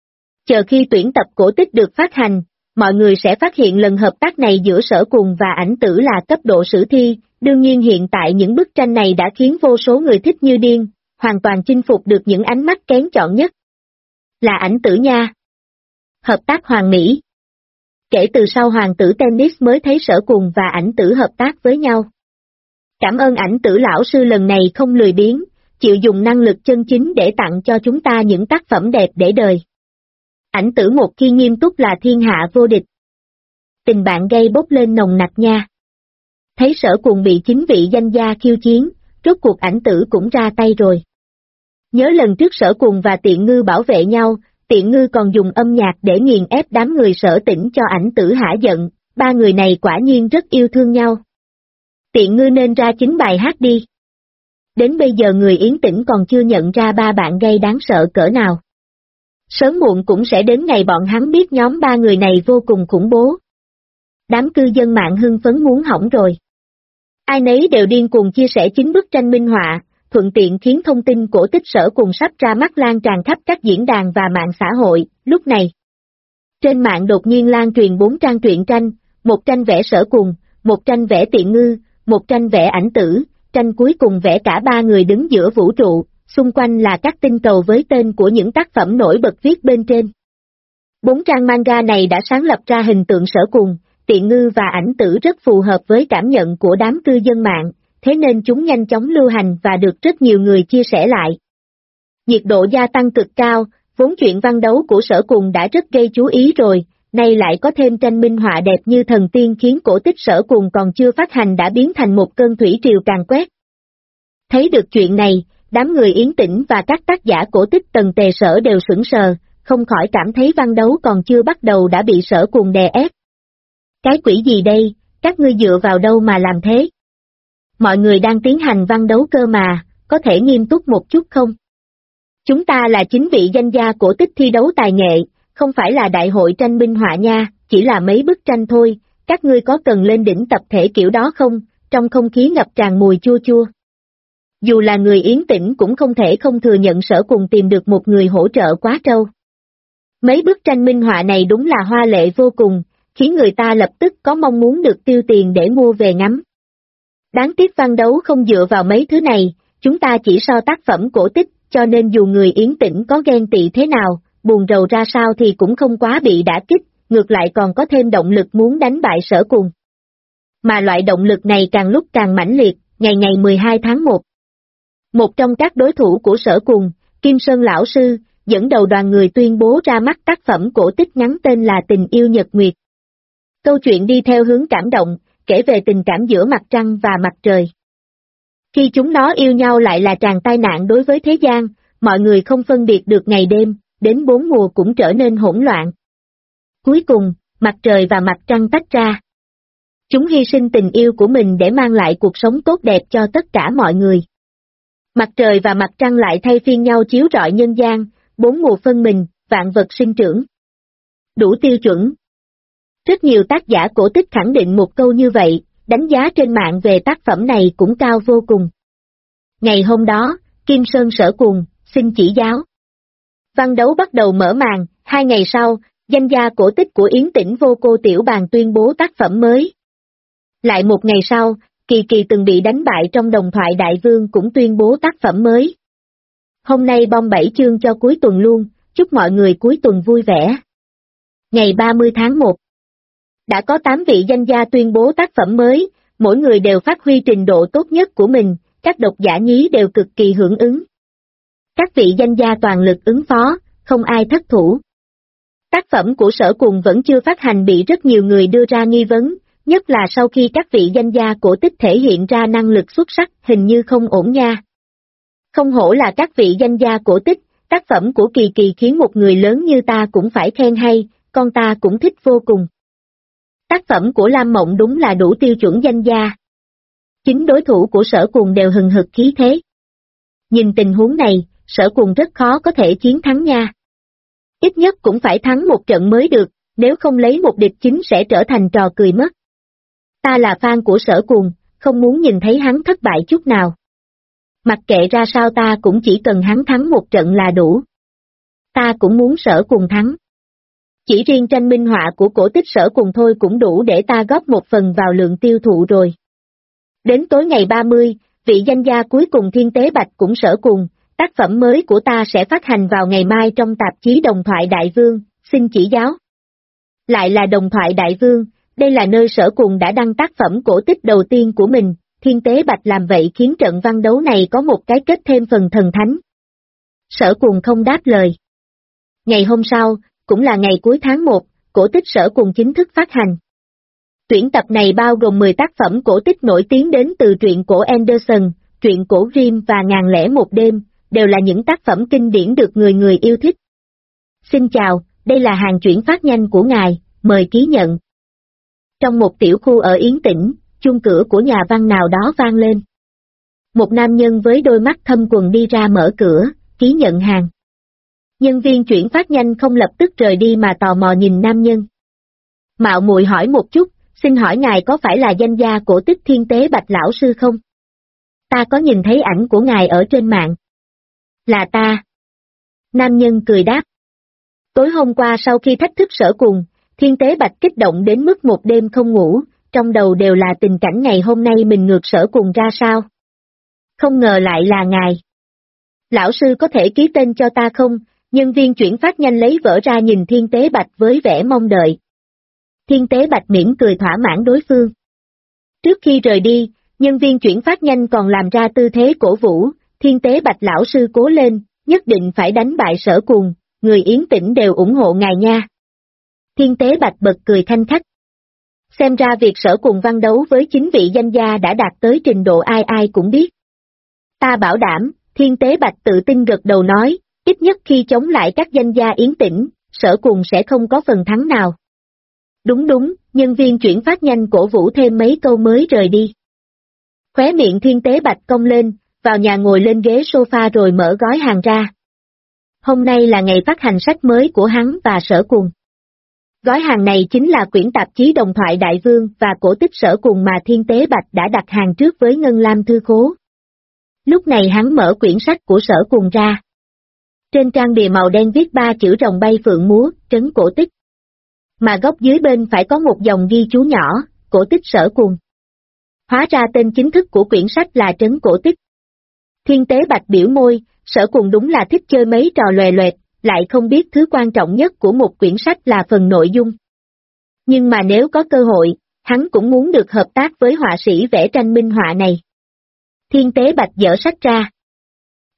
Chờ khi tuyển tập cổ tích được phát hành, mọi người sẽ phát hiện lần hợp tác này giữa Sở Cùng và ảnh tử là cấp độ sử thi, đương nhiên hiện tại những bức tranh này đã khiến vô số người thích như điên, hoàn toàn chinh phục được những ánh mắt kén chọn nhất. Là ảnh tử nha. Hợp tác hoàn mỹ. Kể từ sau hoàng tử tennis mới thấy Sở Cùng và ảnh tử hợp tác với nhau. Cảm ơn ảnh tử lão sư lần này không lười biếng, chịu dùng năng lực chân chính để tặng cho chúng ta những tác phẩm đẹp để đời. Ảnh tử một khi nghiêm túc là thiên hạ vô địch. Tình bạn gây bốc lên nồng nặc nha. Thấy Sở Cùng bị 9 vị danh gia khiêu chiến, rốt cuộc ảnh tử cũng ra tay rồi. Nhớ lần trước Sở Cùng và Tiện Ngư bảo vệ nhau, Tiện Ngư còn dùng âm nhạc để nghiền ép đám người Sở Tĩnh cho ảnh tử hả giận, ba người này quả nhiên rất yêu thương nhau. Tiện Ngư nên ra chính bài hát đi. Đến bây giờ người Yến Tĩnh còn chưa nhận ra ba bạn gay đáng sợ cỡ nào. Sớm muộn cũng sẽ đến ngày bọn hắn biết nhóm ba người này vô cùng khủng bố. Đám cư dân mạng hưng phấn muốn hỏng rồi. Ai nấy đều điên cuồng chia sẻ 9 bức tranh minh họa, thuận tiện khiến thông tin cổ tích Sở Cùng sắp ra mắt lan tràn khắp các diễn đàn và mạng xã hội. Lúc này, trên mạng đột nhiên lan truyền 4 trang truyện tranh, một tranh vẽ Sở Cùng, một tranh vẽ Tiện Ngư, một tranh vẽ ảnh tử, tranh cuối cùng vẽ cả ba người đứng giữa vũ trụ, xung quanh là các tinh cầu với tên của những tác phẩm nổi bật viết bên trên. 4 trang manga này đã sáng lập ra hình tượng Sở Cùng, Tiện Ngư và ảnh tử rất phù hợp với cảm nhận của đám cư dân mạng, thế nên chúng nhanh chóng lưu hành và được rất nhiều người chia sẻ lại. Nhiệt độ gia tăng cực cao, vốn chuyện văn đấu của Sở Cùng đã rất gây chú ý rồi, nay lại có thêm tranh minh họa đẹp như thần tiên khiến cổ tích Sở Cùng còn chưa phát hành đã biến thành một cơn thủy triều càn quét. Thấy được chuyện này, đám người Yến Tĩnh và các tác giả cổ tích Tần Tề Sở đều sững sờ, không khỏi cảm thấy văn đấu còn chưa bắt đầu đã bị Sở Cùng đè ép. Cái quỷ gì đây, các ngươi dựa vào đâu mà làm thế? Mọi người đang tiến hành văn đấu cơ mà, có thể nghiêm túc một chút không? Chúng ta là 9 vị danh gia cổ tích thi đấu tài nghệ, không phải là đại hội tranh minh họa nha, chỉ là mấy bức tranh thôi, các ngươi có cần lên đỉnh tập thể kiểu đó không? Trong không khí ngập tràn mùi chua chua. Dù là người Yến Tĩnh cũng không thể không thừa nhận Sở Cùng tìm được một người hỗ trợ quá trâu. Mấy bức tranh minh họa này đúng là hoa lệ vô cùng, khiến người ta lập tức có mong muốn được tiêu tiền để mua về ngắm. Đáng tiếc văn đấu không dựa vào mấy thứ này, chúng ta chỉ so tác phẩm cổ tích, cho nên dù người Yến Tĩnh có ghen tị thế nào, buồn rầu ra sao thì cũng không quá bị đả kích, ngược lại còn có thêm động lực muốn đánh bại Sở Cùng. Mà loại động lực này càng lúc càng mãnh liệt, ngày 12 tháng 1. Một trong các đối thủ của Sở Cùng, Kim Sơn Lão Sư, dẫn đầu đoàn người tuyên bố ra mắt tác phẩm cổ tích ngắn tên là Tình Yêu Nhật Nguyệt. Câu chuyện đi theo hướng cảm động, kể về tình cảm giữa mặt trăng và mặt trời. Khi chúng nó yêu nhau lại là tràng tai nạn đối với thế gian, mọi người không phân biệt được ngày đêm, đến 4 mùa cũng trở nên hỗn loạn. Cuối cùng, mặt trời và mặt trăng tách ra. Chúng hy sinh tình yêu của mình để mang lại cuộc sống tốt đẹp cho tất cả mọi người. Mặt trời và mặt trăng lại thay phiên nhau chiếu rọi nhân gian, 4 mùa phân mình, vạn vật sinh trưởng. Đủ tiêu chuẩn. Rất nhiều tác giả cổ tích khẳng định một câu như vậy, đánh giá trên mạng về tác phẩm này cũng cao vô cùng. Ngày hôm đó, Kim Sơn Sở Cùng, xin chỉ giáo. Văn đấu bắt đầu mở màn, 2 ngày sau, danh gia cổ tích của Yến Tĩnh Vô Cô Tiểu Bàn tuyên bố tác phẩm mới. Lại một ngày sau, Kỳ Kỳ từng bị đánh bại trong đồng thoại Đại Vương cũng tuyên bố tác phẩm mới. Hôm nay bom 7 chương cho cuối tuần luôn, chúc mọi người cuối tuần vui vẻ. Ngày 30 tháng 1. Đã có 8 vị danh gia tuyên bố tác phẩm mới, mỗi người đều phát huy trình độ tốt nhất của mình, các độc giả nhí đều cực kỳ hưởng ứng. Các vị danh gia toàn lực ứng phó, không ai thất thủ. Tác phẩm của Sở Cùng vẫn chưa phát hành bị rất nhiều người đưa ra nghi vấn, nhất là sau khi các vị danh gia cổ tích thể hiện ra năng lực xuất sắc, hình như không ổn nha. Không hổ là các vị danh gia cổ tích, tác phẩm của Kỳ Kỳ khiến một người lớn như ta cũng phải khen hay, con ta cũng thích vô cùng. Tác phẩm của Lam Mộng đúng là đủ tiêu chuẩn danh gia. Chính đối thủ của Sở Cùng đều hừng hực khí thế. Nhìn tình huống này, Sở Cùng rất khó có thể chiến thắng nha. Ít nhất cũng phải thắng một trận mới được, nếu không lấy một địch chính sẽ trở thành trò cười mất. Ta là fan của Sở Cùng, không muốn nhìn thấy hắn thất bại chút nào. Mặc kệ ra sao ta cũng chỉ cần hắn thắng một trận là đủ. Ta cũng muốn Sở Cùng thắng. Chỉ riêng tranh minh họa của cổ tích Sở Cùng thôi cũng đủ để ta góp một phần vào lượng tiêu thụ rồi. Đến tối ngày 30, vị danh gia cuối cùng Thiên Tế Bạch cũng Sở Cùng, tác phẩm mới của ta sẽ phát hành vào ngày mai trong tạp chí Đồng thoại Đại Vương, xin chỉ giáo. Lại là Đồng thoại Đại Vương, đây là nơi Sở Cùng đã đăng tác phẩm cổ tích đầu tiên của mình, Thiên Tế Bạch làm vậy khiến trận văn đấu này có một cái kết thêm phần thần thánh. Sở Cùng không đáp lời. Ngày hôm sau, cũng là ngày cuối tháng 1, cổ tích Sở Cùng chính thức phát hành. Tuyển tập này bao gồm 10 tác phẩm cổ tích nổi tiếng đến từ truyện cổ Anderson, truyện cổ Grimm và Ngàn lẻ một đêm, đều là những tác phẩm kinh điển được người người yêu thích. Xin chào, đây là hàng chuyển phát nhanh của ngài, mời ký nhận. Trong một tiểu khu ở Yến Tĩnh, chuông cửa của nhà văn nào đó vang lên. Một nam nhân với đôi mắt thâm quầng đi ra mở cửa, ký nhận hàng. Nhân viên chuyển phát nhanh không lập tức rời đi mà tò mò nhìn nam nhân. Mạo muội hỏi một chút, xin hỏi ngài có phải là danh gia cổ tích Thiên Tế Bạch lão sư không? Ta có nhìn thấy ảnh của ngài ở trên mạng. Là ta. Nam nhân cười đáp. Tối hôm qua sau khi thách thức Sở Cùng, Thiên Tế Bạch kích động đến mức một đêm không ngủ, trong đầu đều là tình cảnh ngày hôm nay mình ngược Sở Cùng ra sao. Không ngờ lại là ngài. Lão sư có thể ký tên cho ta không? Nhân viên chuyển phát nhanh lấy vở ra nhìn Thiên Tế Bạch với vẻ mong đợi. Thiên Tế Bạch mỉm cười thỏa mãn đối phương. Trước khi rời đi, nhân viên chuyển phát nhanh còn làm ra tư thế cổ vũ, Thiên Tế Bạch lão sư cố lên, nhất định phải đánh bại Sở Cùng, người Yến Tĩnh đều ủng hộ ngài nha. Thiên Tế Bạch bật cười khanh khách. Xem ra việc Sở Cùng văn đấu với chính vị danh gia đã đạt tới trình độ ai ai cũng biết. Ta bảo đảm, Thiên Tế Bạch tự tin gật đầu nói, ít nhất khi chống lại các danh gia Yến Tĩnh, Sở Cùng sẽ không có phần thắng nào. Đúng, nhân viên chuyển phát nhanh cổ vũ thêm mấy câu mới rời đi. Khóe miệng Thiên Tế Bạch cong lên, vào nhà ngồi lên ghế sofa rồi mở gói hàng ra. Hôm nay là ngày phát hành sách mới của hắn và Sở Cùng. Gói hàng này chính là quyển tạp chí Đồng thoại Đại Vương và cổ tích Sở Cùng mà Thiên Tế Bạch đã đặt hàng trước với Ngân Lam Thư Khố. Lúc này hắn mở quyển sách của Sở Cùng ra. Trên trang bìa màu đen viết 3 chữ rồng bay phượng múa, trấn cổ tích. Mà góc dưới bên phải có một dòng ghi chú nhỏ, cổ tích Sở Cùng. Hóa ra tên chính thức của quyển sách là trấn cổ tích. Thiên Tế Bạch biểu môi, Sở Cùng đúng là thích chơi mấy trò lòe loẹt, lại không biết thứ quan trọng nhất của một quyển sách là phần nội dung. Nhưng mà nếu có cơ hội, hắn cũng muốn được hợp tác với họa sĩ vẽ tranh minh họa này. Thiên Tế Bạch dở sách ra.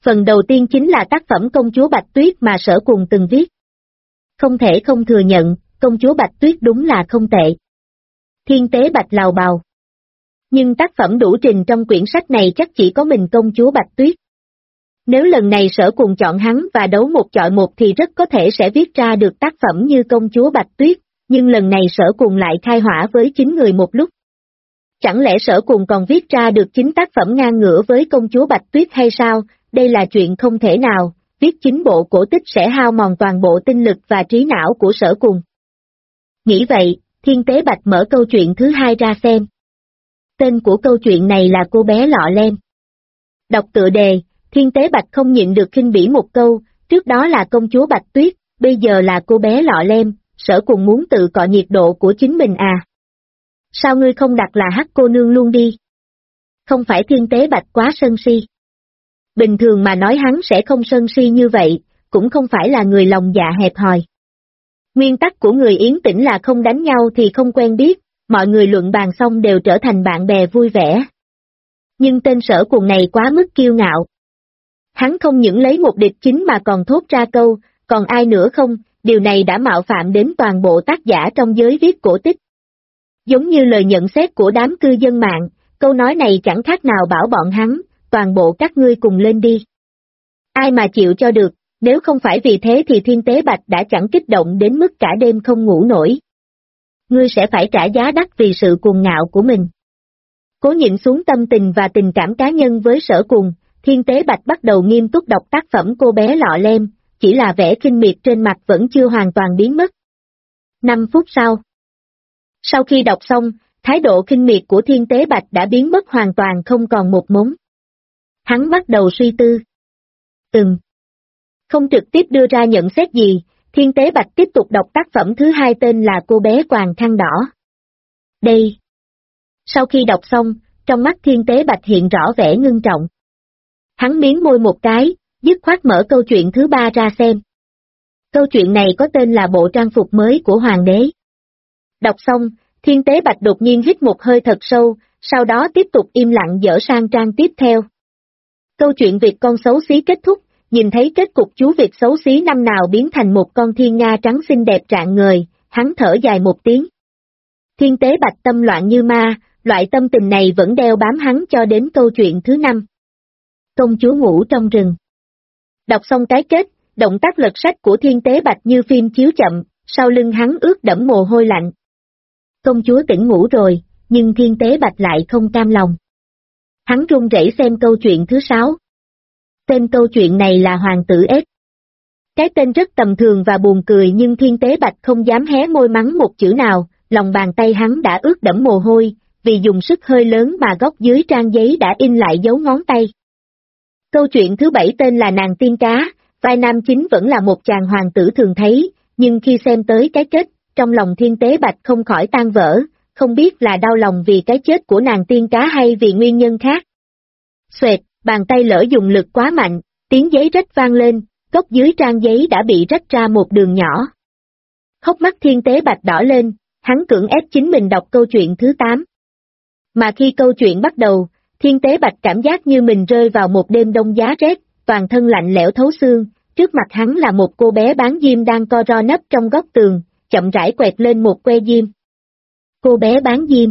Phần đầu tiên chính là tác phẩm Công chúa Bạch Tuyết mà Sở Cùng từng viết. Không thể không thừa nhận, Công chúa Bạch Tuyết đúng là không tệ. Thiên tế bạch lào bào. Nhưng tác phẩm đủ trình trong quyển sách này chắc chỉ có mình Công chúa Bạch Tuyết. Nếu lần này Sở Cùng chọn hắn và đấu một chọi một thì rất có thể sẽ viết ra được tác phẩm như Công chúa Bạch Tuyết, nhưng lần này Sở Cùng lại khai hỏa với 9 người một lúc. Chẳng lẽ Sở Cùng còn viết ra được 9 tác phẩm ngang ngửa với Công chúa Bạch Tuyết hay sao? Đây là chuyện không thể nào, viết 9 bộ cổ tích sẽ hao mòn toàn bộ tinh lực và trí não của Sở Cùng. Nghĩ vậy, Thiên Tế Bạch mở câu chuyện thứ 2 ra xem. Tên của câu chuyện này là Cô bé lọ lem. Đọc tựa đề, Thiên Tế Bạch không nhịn được khinh bỉ một câu, trước đó là Công chúa Bạch Tuyết, bây giờ là cô bé lọ lem, Sở Cùng muốn tự cọ nhiệt độ của chính mình à? Sao ngươi không đặt là Hắc cô nương luôn đi? Không phải Thiên Tế Bạch quá sân si. Bình thường mà nói hắn sẽ không sân si như vậy, cũng không phải là người lòng dạ hẹp hòi. Nguyên tắc của người Yến Tĩnh là không đánh nhau thì không quen biết, mọi người luận bàn xong đều trở thành bạn bè vui vẻ. Nhưng tên Sở Cùng này quá mức kiêu ngạo. Hắn không những lấy một địch chính mà còn thốt ra câu, còn ai nữa không, điều này đã mạo phạm đến toàn bộ tác giả trong giới viết cổ tích. Giống như lời nhận xét của đám cư dân mạng, câu nói này chẳng khác nào bảo bọn hắn, toàn bộ các ngươi cùng lên đi. Ai mà chịu cho được, nếu không phải vì thế thì Thiên Tế Bạch đã chẳng kích động đến mức cả đêm không ngủ nổi. Ngươi sẽ phải trả giá đắt vì sự cuồng ngạo của mình. Cố nhịn xuống tâm tình và tình cảm cá nhân với Sở Cùng, Thiên Tế Bạch bắt đầu nghiêm túc đọc tác phẩm Cô bé lọ lem, chỉ là vẻ khinh miệt trên mặt vẫn chưa hoàn toàn biến mất. 5 phút sau khi đọc xong, thái độ khinh miệt của Thiên Tế Bạch đã biến mất hoàn toàn không còn một mống. Hắn bắt đầu suy tư. Không trực tiếp đưa ra nhận xét gì, Thiên Tế Bạch tiếp tục đọc tác phẩm thứ 2 tên là Cô bé quàng khăn đỏ. Đây. Sau khi đọc xong, trong mắt Thiên Tế Bạch hiện rõ vẻ ngưng trọng. Hắn miếm môi một cái, dứt khoát mở câu chuyện thứ 3 ra xem. Câu chuyện này có tên là Bộ trang phục mới của Hoàng đế. Đọc xong, Thiên Tế Bạch đột nhiên hít một hơi thật sâu, sau đó tiếp tục im lặng dở sang trang tiếp theo. Câu chuyện Việt con xấu xí kết thúc, nhìn thấy kết cục chú Việt xấu xí năm nào biến thành một con thiên nga trắng xinh đẹp rạng ngời, hắn thở dài một tiếng. Thiên Tế Bạch tâm loạn như ma, loại tâm tình này vẫn đeo bám hắn cho đến câu chuyện thứ 5. Công chúa ngủ trong rừng. Đọc xong cái kết, động tác lật sách của Thiên Tế Bạch như phim chiếu chậm, sau lưng hắn ướt đẫm mồ hôi lạnh. Công chúa tỉnh ngủ rồi, nhưng Thiên Tế Bạch lại không cam lòng. Hắn run rẩy xem câu chuyện thứ 6. Tên câu chuyện này là Hoàng tử ếch. Cái tên rất tầm thường và buồn cười nhưng Thiên Tế Bạch không dám hé môi mắng một chữ nào, lòng bàn tay hắn đã ướt đẫm mồ hôi, vì dùng sức hơi lớn mà góc dưới trang giấy đã in lại dấu ngón tay. Câu chuyện thứ 7 tên là Nàng tiên cá, vai nam chính vẫn là một chàng hoàng tử thường thấy, nhưng khi xem tới cái kết, trong lòng Thiên Tế Bạch không khỏi tan vỡ, không biết là đau lòng vì cái chết của nàng tiên cá hay vì nguyên nhân khác. Xoẹt, bàn tay lỡ dùng lực quá mạnh, tiếng giấy rách vang lên, góc dưới trang giấy đã bị rách ra một đường nhỏ. Hốc mắt Thiên Tế Bạch đỏ lên, hắn cưỡng ép chính mình đọc câu chuyện thứ 8. Mà khi câu chuyện bắt đầu, Thiên Tế Bạch cảm giác như mình rơi vào một đêm đông giá rét, toàn thân lạnh lẽo thấu xương, trước mặt hắn là một cô bé bán diêm đang co ro nấp trong góc tường, chậm rãi quẹt lên một que diêm. Cô bé bán diêm.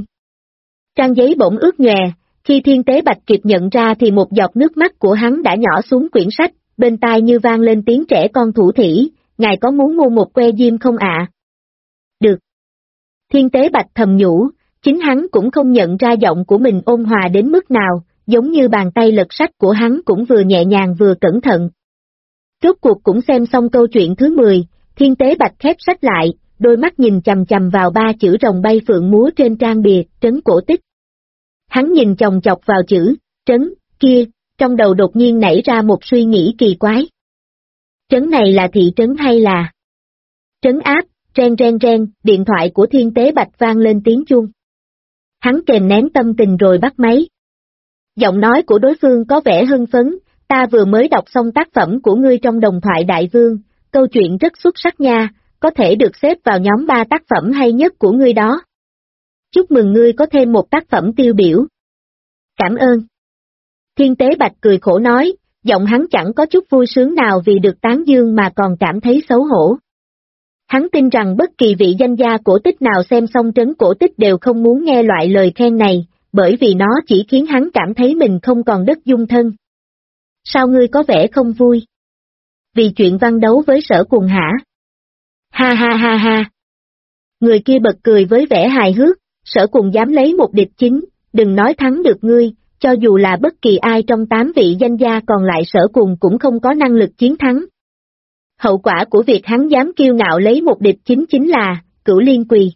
Trang giấy bỗng ướt nhòe, khi Thiên Tế Bạch kịp nhận ra thì một giọt nước mắt của hắn đã nhỏ xuống quyển sách, bên tai như vang lên tiếng trẻ con thủ thỉ, ngài có muốn mua một que diêm không ạ? Được. Thiên Tế Bạch thầm nhủ, chính hắn cũng không nhận ra giọng của mình ôn hòa đến mức nào, giống như bàn tay lật sách của hắn cũng vừa nhẹ nhàng vừa cẩn thận. Rốt cuộc cũng xem xong câu chuyện thứ 10, Thiên Tế Bạch khép sách lại, đôi mắt nhìn chằm chằm vào 3 chữ rồng bay phượng múa trên trang bìa, trấn cổ tích. Hắn nhìn chòng chọc vào chữ, trấn, kia, trong đầu đột nhiên nảy ra một suy nghĩ kỳ quái. Trấn này là thị trấn hay là trấn áp, ren ren ren, điện thoại của Thiên Tế Bạch vang lên tiếng chuông. Hắn kềm nén tâm tình rồi bắt máy. Giọng nói của đối phương có vẻ hưng phấn, ta vừa mới đọc xong tác phẩm của ngươi trong Đồng thoại Đại Vương, câu chuyện rất xuất sắc nha, có thể được xếp vào nhóm 3 tác phẩm hay nhất của ngươi đó. Chúc mừng ngươi có thêm một tác phẩm tiêu biểu. Cảm ơn. Thiên Tế Bạch cười khổ nói, Giọng hắn chẳng có chút vui sướng nào vì được tán dương mà còn cảm thấy xấu hổ. Hắn tin rằng bất kỳ vị danh gia cổ tích nào xem xong trấn cổ tích đều không muốn nghe loại lời khen này, bởi vì nó chỉ khiến hắn cảm thấy mình không còn đất dung thân. Sao ngươi có vẻ không vui? Vì chuyện văn đấu với Sở Cùng hả? Ha ha ha ha. Người kia bật cười với vẻ hài hước, Sở Cùng dám lấy một địch chính, đừng nói thắng được ngươi, cho dù là bất kỳ ai trong 8 vị danh gia còn lại Sở Cùng cũng không có năng lực chiến thắng. Hậu quả của việc hắn dám kiêu ngạo lấy một địch chính là, Cửu Liên quỳ.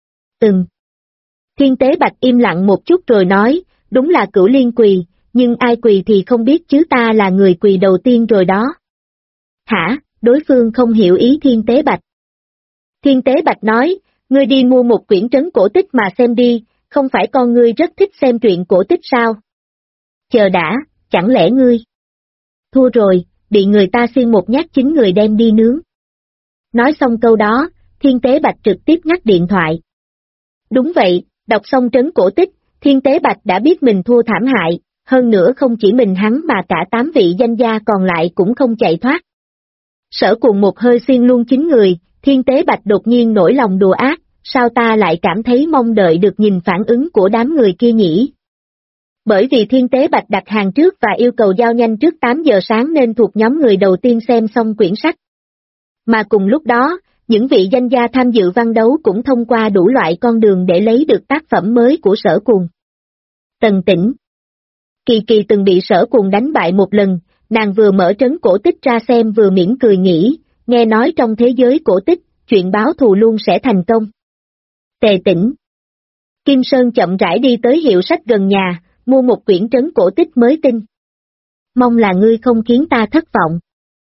Thiên Tế Bạch im lặng một chút rồi nói, đúng là Cửu Liên quỳ, nhưng ai quỳ thì không biết chứ ta là người quỳ đầu tiên rồi đó. Hả, đối phương không hiểu ý Thiên Tế Bạch. Thiên Tế Bạch nói, ngươi đi mua một quyển trấn cổ tích mà xem đi, không phải con ngươi rất thích xem truyện cổ tích sao? Chờ đã, chẳng lẽ ngươi thua rồi, bị người ta xiên một nhát chính người đem đi nướng. Nói xong câu đó, Thiên Tế Bạch trực tiếp ngắt điện thoại. Đúng vậy, đọc xong trấn cổ tích, Thiên Tế Bạch đã biết mình thua thảm hại, hơn nữa không chỉ mình hắn mà cả 8 vị danh gia còn lại cũng không chạy thoát. Sở Cùng một hơi xiên luôn 9 người, Thiên Tế Bạch đột nhiên nổi lòng đùa ác, sao ta lại cảm thấy mong đợi được nhìn phản ứng của đám người kia nhỉ? Bởi vì Thiên Tế Bạch đặt hàng trước và yêu cầu giao nhanh trước 8 giờ sáng nên thuộc nhóm người đầu tiên xem xong quyển sách. Mà cùng lúc đó, những vị danh gia tham dự văn đấu cũng thông qua đủ loại con đường để lấy được tác phẩm mới của Sở Cùng. Tần Tĩnh. Kỳ Kỳ từng bị Sở Cùng đánh bại một lần, nàng vừa mở trấn cổ tích ra xem vừa mỉm cười nghĩ, nghe nói trong thế giới cổ tích, chuyện báo thù luôn sẽ thành công. Tề Tĩnh. Kim Sơn chậm rãi đi tới hiệu sách gần nhà, mua một quyển trấn cổ tích mới tinh. Mong là ngươi không khiến ta thất vọng.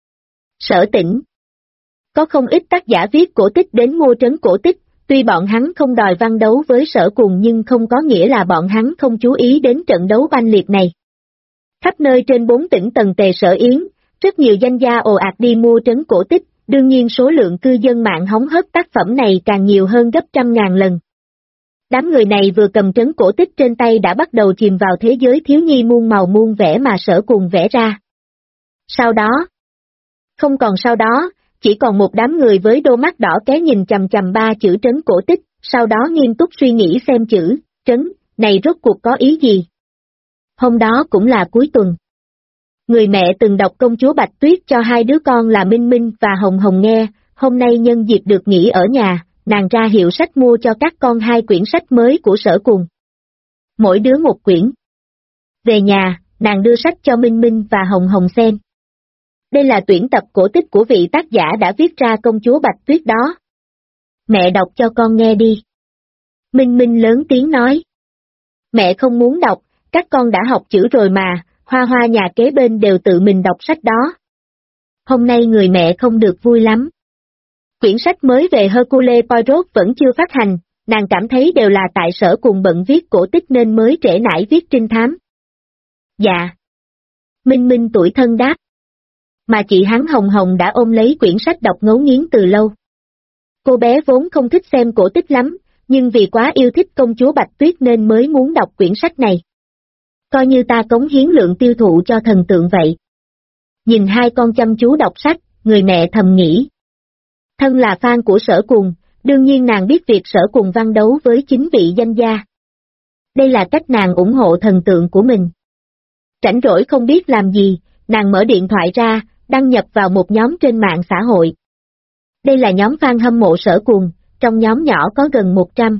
Sở Tĩnh. Có không ít tác giả viết cổ tích đến mua trấn cổ tích, tuy bọn hắn không đòi văn đấu với Sở Cùng nhưng không có nghĩa là bọn hắn không chú ý đến trận đấu oanh liệt này. Khắp nơi trên 4 tỉnh Tần Tề Sở Yến, rất nhiều danh gia ồ ạt đi mua trấn cổ tích, đương nhiên số lượng cư dân mạng hóng hớt tác phẩm này càng nhiều hơn gấp trăm ngàn lần. Đám người này vừa cầm trấn cổ tích trên tay đã bắt đầu chìm vào thế giới thiếu nhi muôn màu muôn vẻ mà Sở Cùng vẽ ra. Sau đó, không còn sau đó, chỉ còn một đám người với đôi mắt đỏ ké nhìn chằm chằm 3 chữ trấn cổ tích, sau đó nghiêm túc suy nghĩ xem chữ trấn này rốt cuộc có ý gì. Hôm đó cũng là cuối tuần. Người mẹ từng đọc Công chúa Bạch Tuyết cho 2 đứa con là Minh Minh và Hồng Hồng nghe, hôm nay nhân dịp được nghỉ ở nhà, nàng ra hiệu sách mua cho các con 2 quyển sách mới của Sở Cùng. Mỗi đứa một quyển. Về nhà, nàng đưa sách cho Minh Minh và Hồng Hồng xem. Đây là tuyển tập cổ tích của vị tác giả đã viết ra Công chúa Bạch Tuyết đó. Mẹ đọc cho con nghe đi. Minh Minh lớn tiếng nói. Mẹ không muốn đọc, các con đã học chữ rồi mà, Hoa Hoa nhà kế bên đều tự mình đọc sách đó. Hôm nay người mẹ không được vui lắm. Quyển sách mới về Hercule Poirot vẫn chưa phát hành, nàng cảm thấy đều là tại Sở Cùng bận viết cổ tích nên mới trễ nải viết trinh thám. Dạ. Minh Minh tủi thân đáp. Mà chị hắn Hồng Hồng đã ôm lấy quyển sách đọc ngấu nghiến từ lâu. Cô bé vốn không thích xem cổ tích lắm, nhưng vì quá yêu thích Công chúa Bạch Tuyết nên mới muốn đọc quyển sách này. Coi như ta cống hiến lượng tiêu thụ cho thần tượng vậy. Nhìn 2 con chăm chú đọc sách, người mẹ thầm nghĩ. Thân là fan của Sở Cùng, đương nhiên nàng biết việc Sở Cùng văn đấu với 9 vị danh gia. Đây là cách nàng ủng hộ thần tượng của mình. Rảnh rỗi không biết làm gì, nàng mở điện thoại ra, đăng nhập vào một nhóm trên mạng xã hội. Đây là nhóm fan hâm mộ Sở Cùng, trong nhóm nhỏ có gần 100.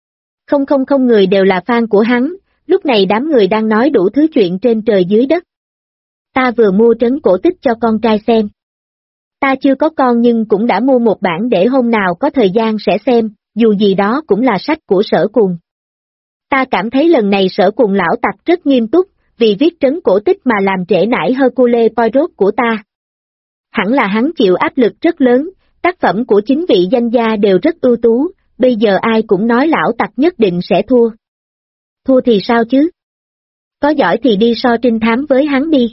Không người đều là fan của hắn, lúc này đám người đang nói đủ thứ chuyện trên trời dưới đất. Ta vừa mua trấn cổ tích cho con trai xem. Ta chưa có con nhưng cũng đã mua một bản để hôm nào có thời gian sẽ xem, dù gì đó cũng là sách của Sở Cùng. Ta cảm thấy lần này Sở Cùng lão tặc rất nghiêm túc, vì viết trấn cổ tích mà làm trễ nải Hercule Poirot của ta. Hẳn là hắn chịu áp lực rất lớn, tác phẩm của 9 vị danh gia đều rất ưu tú, bây giờ ai cũng nói lão tặc nhất định sẽ thua. Thua thì sao chứ? Có giỏi thì đi so trinh thám với hắn đi.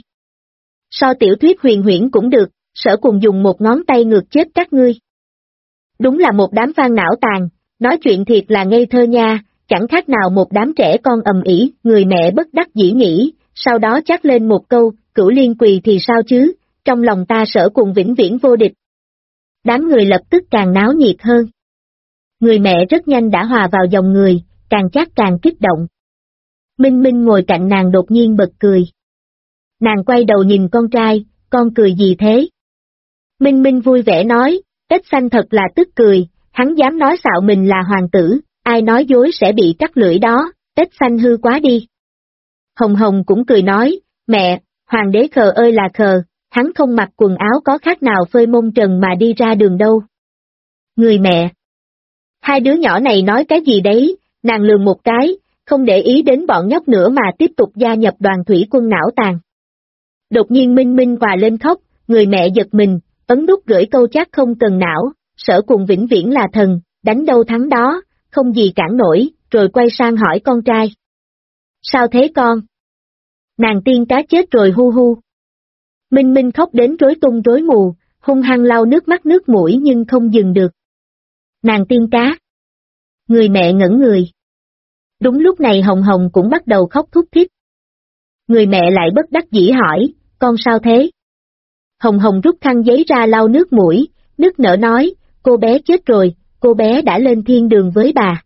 So tiểu thuyết huyền huyễn cũng được, Sở Cùng dùng một ngón tay ngược chết các ngươi. Đúng là một đám fan não tàn, nói chuyện thiệt là ngây thơ nha, chẳng khác nào một đám trẻ con ầm ĩ, người mẹ bất đắc dĩ nghĩ, sau đó chát lên một câu, Cửu Liên quỳ thì sao chứ, trong lòng ta Sở Cùng vĩnh viễn vô địch. Đám người lập tức càng náo nhiệt hơn. Người mẹ rất nhanh đã hòa vào dòng người, càng chắc càng kích động. Minh Minh ngồi cạnh nàng đột nhiên bật cười. Nàng quay đầu nhìn con trai, con cười gì thế? Minh Minh vui vẻ nói, Ếch Xanh thật là tức cười, hắn dám nói xạo mình là hoàng tử, ai nói dối sẽ bị cắt lưỡi đó, Ếch Xanh hư quá đi. Hồng Hồng cũng cười nói, mẹ, hoàng đế khờ ơi là khờ, hắn không mặc quần áo có khác nào phơi mông trần mà đi ra đường đâu. Người mẹ! Hai đứa nhỏ này nói cái gì đấy, nàng lườm một cái, không để ý đến bọn nhóc nữa mà tiếp tục gia nhập đoàn thủy quân não tàn. Đột nhiên Minh Minh hòa lên khóc, người mẹ giật mình, ấn nút gửi câu chắc không cần não, Sở Cùng vĩnh viễn là thần, đánh đâu thắng đó, không gì cản nổi, rồi quay sang hỏi con trai. Sao thế con? Nàng tiên cá chết rồi hu hu. Minh Minh khóc đến rối tung rối mù, hung hăng lau nước mắt nước mũi nhưng không dừng được. Nàng tiên cá. Người mẹ ngẩn người. Đúng lúc này Hồng Hồng cũng bắt đầu khóc thút thít. Người mẹ lại bất đắc dĩ hỏi, con sao thế? Hồng Hồng rút khăn giấy ra lau nước mũi, nức nở nói, cô bé chết rồi, cô bé đã lên thiên đường với bà.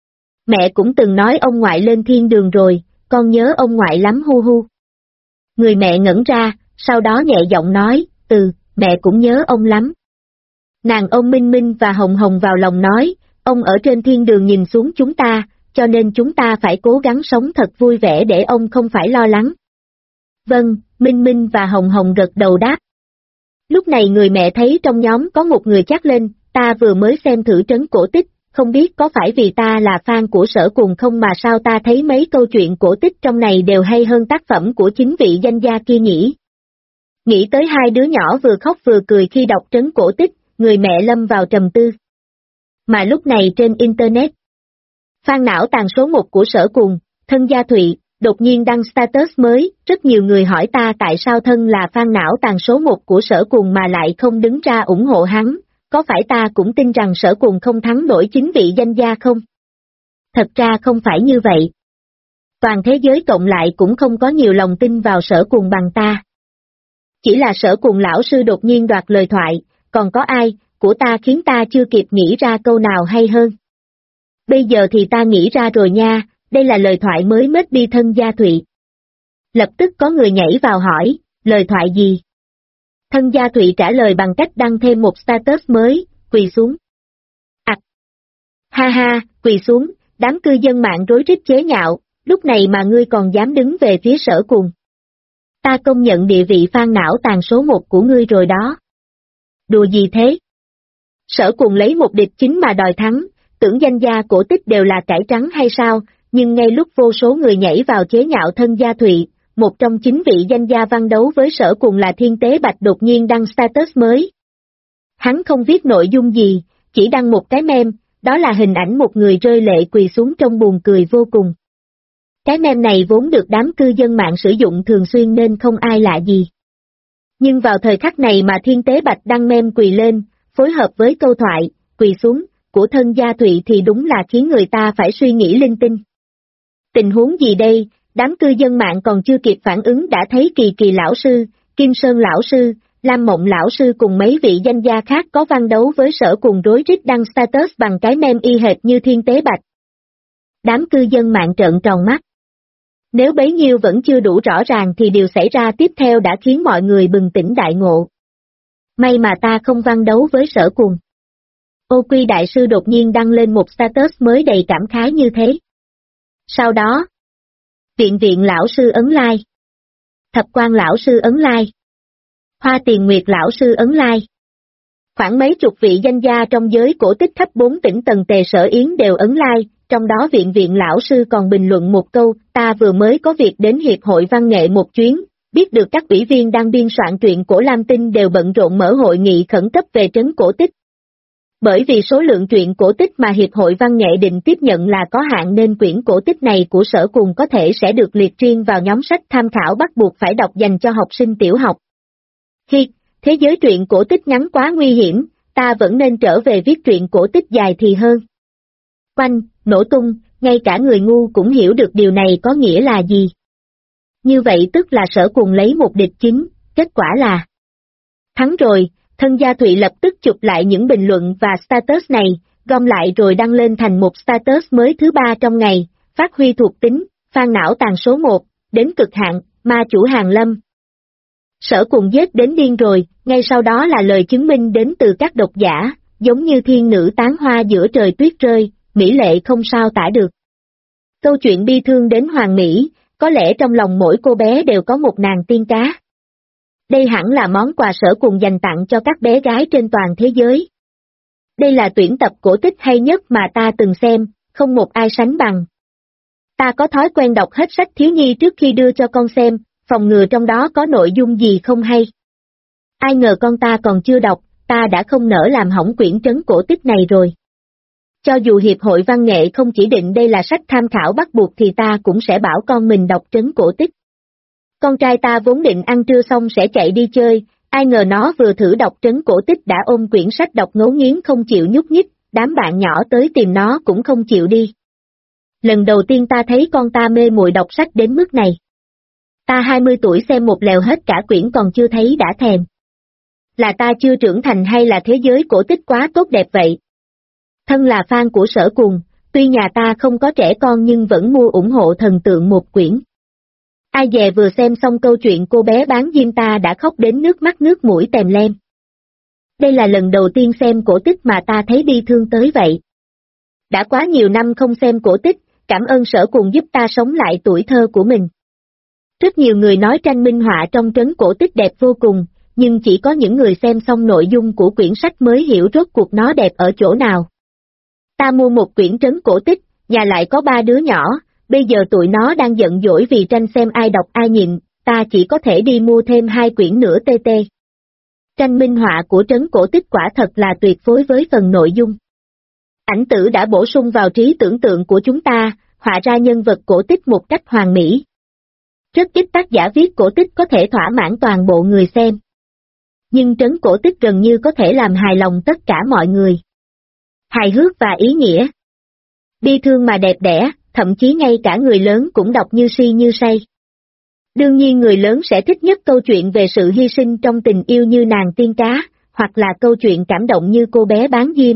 Mẹ cũng từng nói ông ngoại lên thiên đường rồi, con nhớ ông ngoại lắm hu hu. Người mẹ ngẩn ra, sau đó nhẹ giọng nói, mẹ cũng nhớ ông lắm. Nàng ôm Minh Minh và Hồng Hồng vào lòng nói, ông ở trên thiên đường nhìn xuống chúng ta, cho nên chúng ta phải cố gắng sống thật vui vẻ để ông không phải lo lắng. Vâng, Minh Minh và Hồng Hồng gật đầu đáp. Lúc này người mẹ thấy trong nhóm có một người chắc lên, ta vừa mới xem thử trấn cổ tích, không biết có phải vì ta là fan của Sở Cùng không mà sao ta thấy mấy câu chuyện cổ tích trong này đều hay hơn tác phẩm của chính vị danh gia kia nhỉ. Nghĩ tới hai đứa nhỏ vừa khóc vừa cười khi đọc trấn cổ tích, người mẹ lâm vào trầm tư. Mà lúc này trên Internet, fan não tàn số 1 của Sở Cùng, Thân Gia Thụy, đột nhiên đăng status mới, rất nhiều người hỏi ta tại sao thân là fan não tàn số 1 của Sở Cùng mà lại không đứng ra ủng hộ hắn, có phải ta cũng tin rằng Sở Cùng không thắng nổi chính vị danh gia không? Thật ra không phải như vậy. Toàn thế giới cộng lại cũng không có nhiều lòng tin vào Sở Cùng bằng ta. Chỉ là Sở Cùng lão sư đột nhiên đoạt lời thoại, còn có ai, của ta khiến ta chưa kịp nghĩ ra câu nào hay hơn. Bây giờ thì ta nghĩ ra rồi nha, đây là lời thoại mới mết đi Thân Gia Thụy. Lập tức có người nhảy vào hỏi, lời thoại gì? Thân Gia Thụy trả lời bằng cách đăng thêm một status mới, quỳ xuống. Ha ha, quỳ xuống, đám cư dân mạng rối rít chế nhạo, lúc này mà ngươi còn dám đứng về phía Sở Cùng. Ta công nhận địa vị fan não tàn số 1 của ngươi rồi đó. Đùa gì thế? Sở Cùng lấy một địch chính mà đòi thắng, tưởng danh gia cổ tích đều là cải trắng hay sao, nhưng ngay lúc vô số người nhảy vào chế nhạo Thân Gia Thụy, một trong chính vị danh gia văn đấu với Sở Cùng là Thiên Tế Bạch đột nhiên đăng status mới. Hắn không viết nội dung gì, chỉ đăng một cái meme, đó là hình ảnh một người rơi lệ quỳ xuống trông buồn cười vô cùng. Cái meme này vốn được đám cư dân mạng sử dụng thường xuyên nên không ai lạ gì. Nhưng vào thời khắc này mà Thiên Tế Bạch đăng meme quỳ lên, phối hợp với câu thoại, quỳ xuống, của Thân Gia Thụy thì đúng là khiến người ta phải suy nghĩ linh tinh. Tình huống gì đây, đám cư dân mạng còn chưa kịp phản ứng đã thấy Kỳ Kỳ lão sư, Kim Sơn lão sư, Lam Mộng lão sư cùng mấy vị danh gia khác có văn đấu với Sở Cùng rối rít đăng status bằng cái meme y hệt như Thiên Tế Bạch. Đám cư dân mạng trợn tròn mắt. Nếu bấy nhiêu vẫn chưa đủ rõ ràng thì điều xảy ra tiếp theo đã khiến mọi người bừng tỉnh đại ngộ. May mà ta không văn đấu với Sở Cùng. Ô Quy đại sư đột nhiên đăng lên một status mới đầy cảm khái như thế. Sau đó, Viện lão sư ấn like, Thập Quan lão sư ấn like, Hoa Tiền Nguyệt lão sư ấn like. Khoảng mấy chục vị danh gia trong giới cổ tích khắp 4 tỉnh Tần Tề Sở Yến đều ấn like, trong đó Viện lão sư còn bình luận một câu, ta vừa mới có việc đến Hiệp hội Văn nghệ một chuyến, biết được các ủy viên đang biên soạn truyện cổ Lam Tinh đều bận rộn mở hội nghị khẩn cấp về trấn cổ tích. Bởi vì số lượng truyện cổ tích mà Hiệp hội Văn nghệ định tiếp nhận là có hạn nên quyển cổ tích này của Sở Cùng có thể sẽ được liệt riêng vào nhóm sách tham khảo bắt buộc phải đọc dành cho học sinh tiểu học. Thế giới truyện cổ tích ngắn quá nguy hiểm, ta vẫn nên trở về viết truyện cổ tích dài thì hơn. Quanh, nổ tung, ngay cả người ngu cũng hiểu được điều này có nghĩa là gì. Như vậy tức là Sở Cùng lấy một địch chín, kết quả là thắng rồi. Thân Gia Thụy lập tức chụp lại những bình luận và status này, gom lại rồi đăng lên thành một status mới thứ 3 trong ngày, phát huy thuộc tính, Phan não tàn số 1, đến cực hạn, ma chủ hàng lâm. Sở Cùng giết đến điên rồi, ngay sau đó là lời chứng minh đến từ các độc giả, giống như thiên nữ tán hoa giữa trời tuyết rơi, mỹ lệ không sao tả được. Câu chuyện bi thương đến hoàn mỹ, có lẽ trong lòng mỗi cô bé đều có một nàng tiên cá. Đây hẳn là món quà Sở Cùng dành tặng cho các bé gái trên toàn thế giới. Đây là tuyển tập cổ tích hay nhất mà ta từng xem, không một ai sánh bằng. Ta có thói quen đọc hết sách thiếu nhi trước khi đưa cho con xem, phòng ngừa trong đó có nội dung gì không hay. Ai ngờ con ta còn chưa đọc, ta đã không nỡ làm hỏng quyển trấn cổ tích này rồi. Cho dù Hiệp hội Văn nghệ không chỉ định đây là sách tham khảo bắt buộc thì ta cũng sẽ bảo con mình đọc trấn cổ tích. Con trai ta vốn định ăn trưa xong sẽ chạy đi chơi, ai ngờ nó vừa thử đọc trấn cổ tích đã ôm quyển sách đọc ngấu nghiến không chịu nhúc nhích, đám bạn nhỏ tới tìm nó cũng không chịu đi. Lần đầu tiên ta thấy con ta mê muội đọc sách đến mức này. Ta 20 tuổi xem một lèo hết cả quyển còn chưa thấy đã thèm. Là ta chưa trưởng thành hay là thế giới cổ tích quá tốt đẹp vậy? Thân là fan của Sở Cùng, tuy nhà ta không có trẻ con nhưng vẫn mua ủng hộ thần tượng một quyển. Ai dè vừa xem xong câu chuyện cô bé bán diêm ta đã khóc đến nước mắt nước mũi tèm lem. Đây là lần đầu tiên xem cổ tích mà ta thấy bi thương tới vậy. Đã quá nhiều năm không xem cổ tích, cảm ơn Sở Cùng giúp ta sống lại tuổi thơ của mình. Rất nhiều người nói tranh minh họa trong trấn cổ tích đẹp vô cùng, nhưng chỉ có những người xem xong nội dung của quyển sách mới hiểu rốt cuộc nó đẹp ở chỗ nào. Ta mua một quyển trấn cổ tích, nhà lại có 3 đứa nhỏ, bây giờ tụi nó đang giận dỗi vì tranh xem ai đọc ai nhịn, ta chỉ có thể đi mua thêm 2 quyển nữa TT. Tranh minh họa của trấn cổ tích quả thật là tuyệt phối với phần nội dung. Ảnh tử đã bổ sung vào trí tưởng tượng của chúng ta, họa ra nhân vật cổ tích một cách hoàn mỹ. Rất ít tác giả viết cổ tích có thể thỏa mãn toàn bộ người xem. Nhưng trấn cổ tích gần như có thể làm hài lòng tất cả mọi người. Hài hước và ý nghĩa. Bi thương mà đẹp đẽ, thậm chí ngay cả người lớn cũng đọc như si như say. Đương nhiên người lớn sẽ thích nhất câu chuyện về sự hy sinh trong tình yêu như nàng tiên cá, hoặc là câu chuyện cảm động như cô bé bán diêm.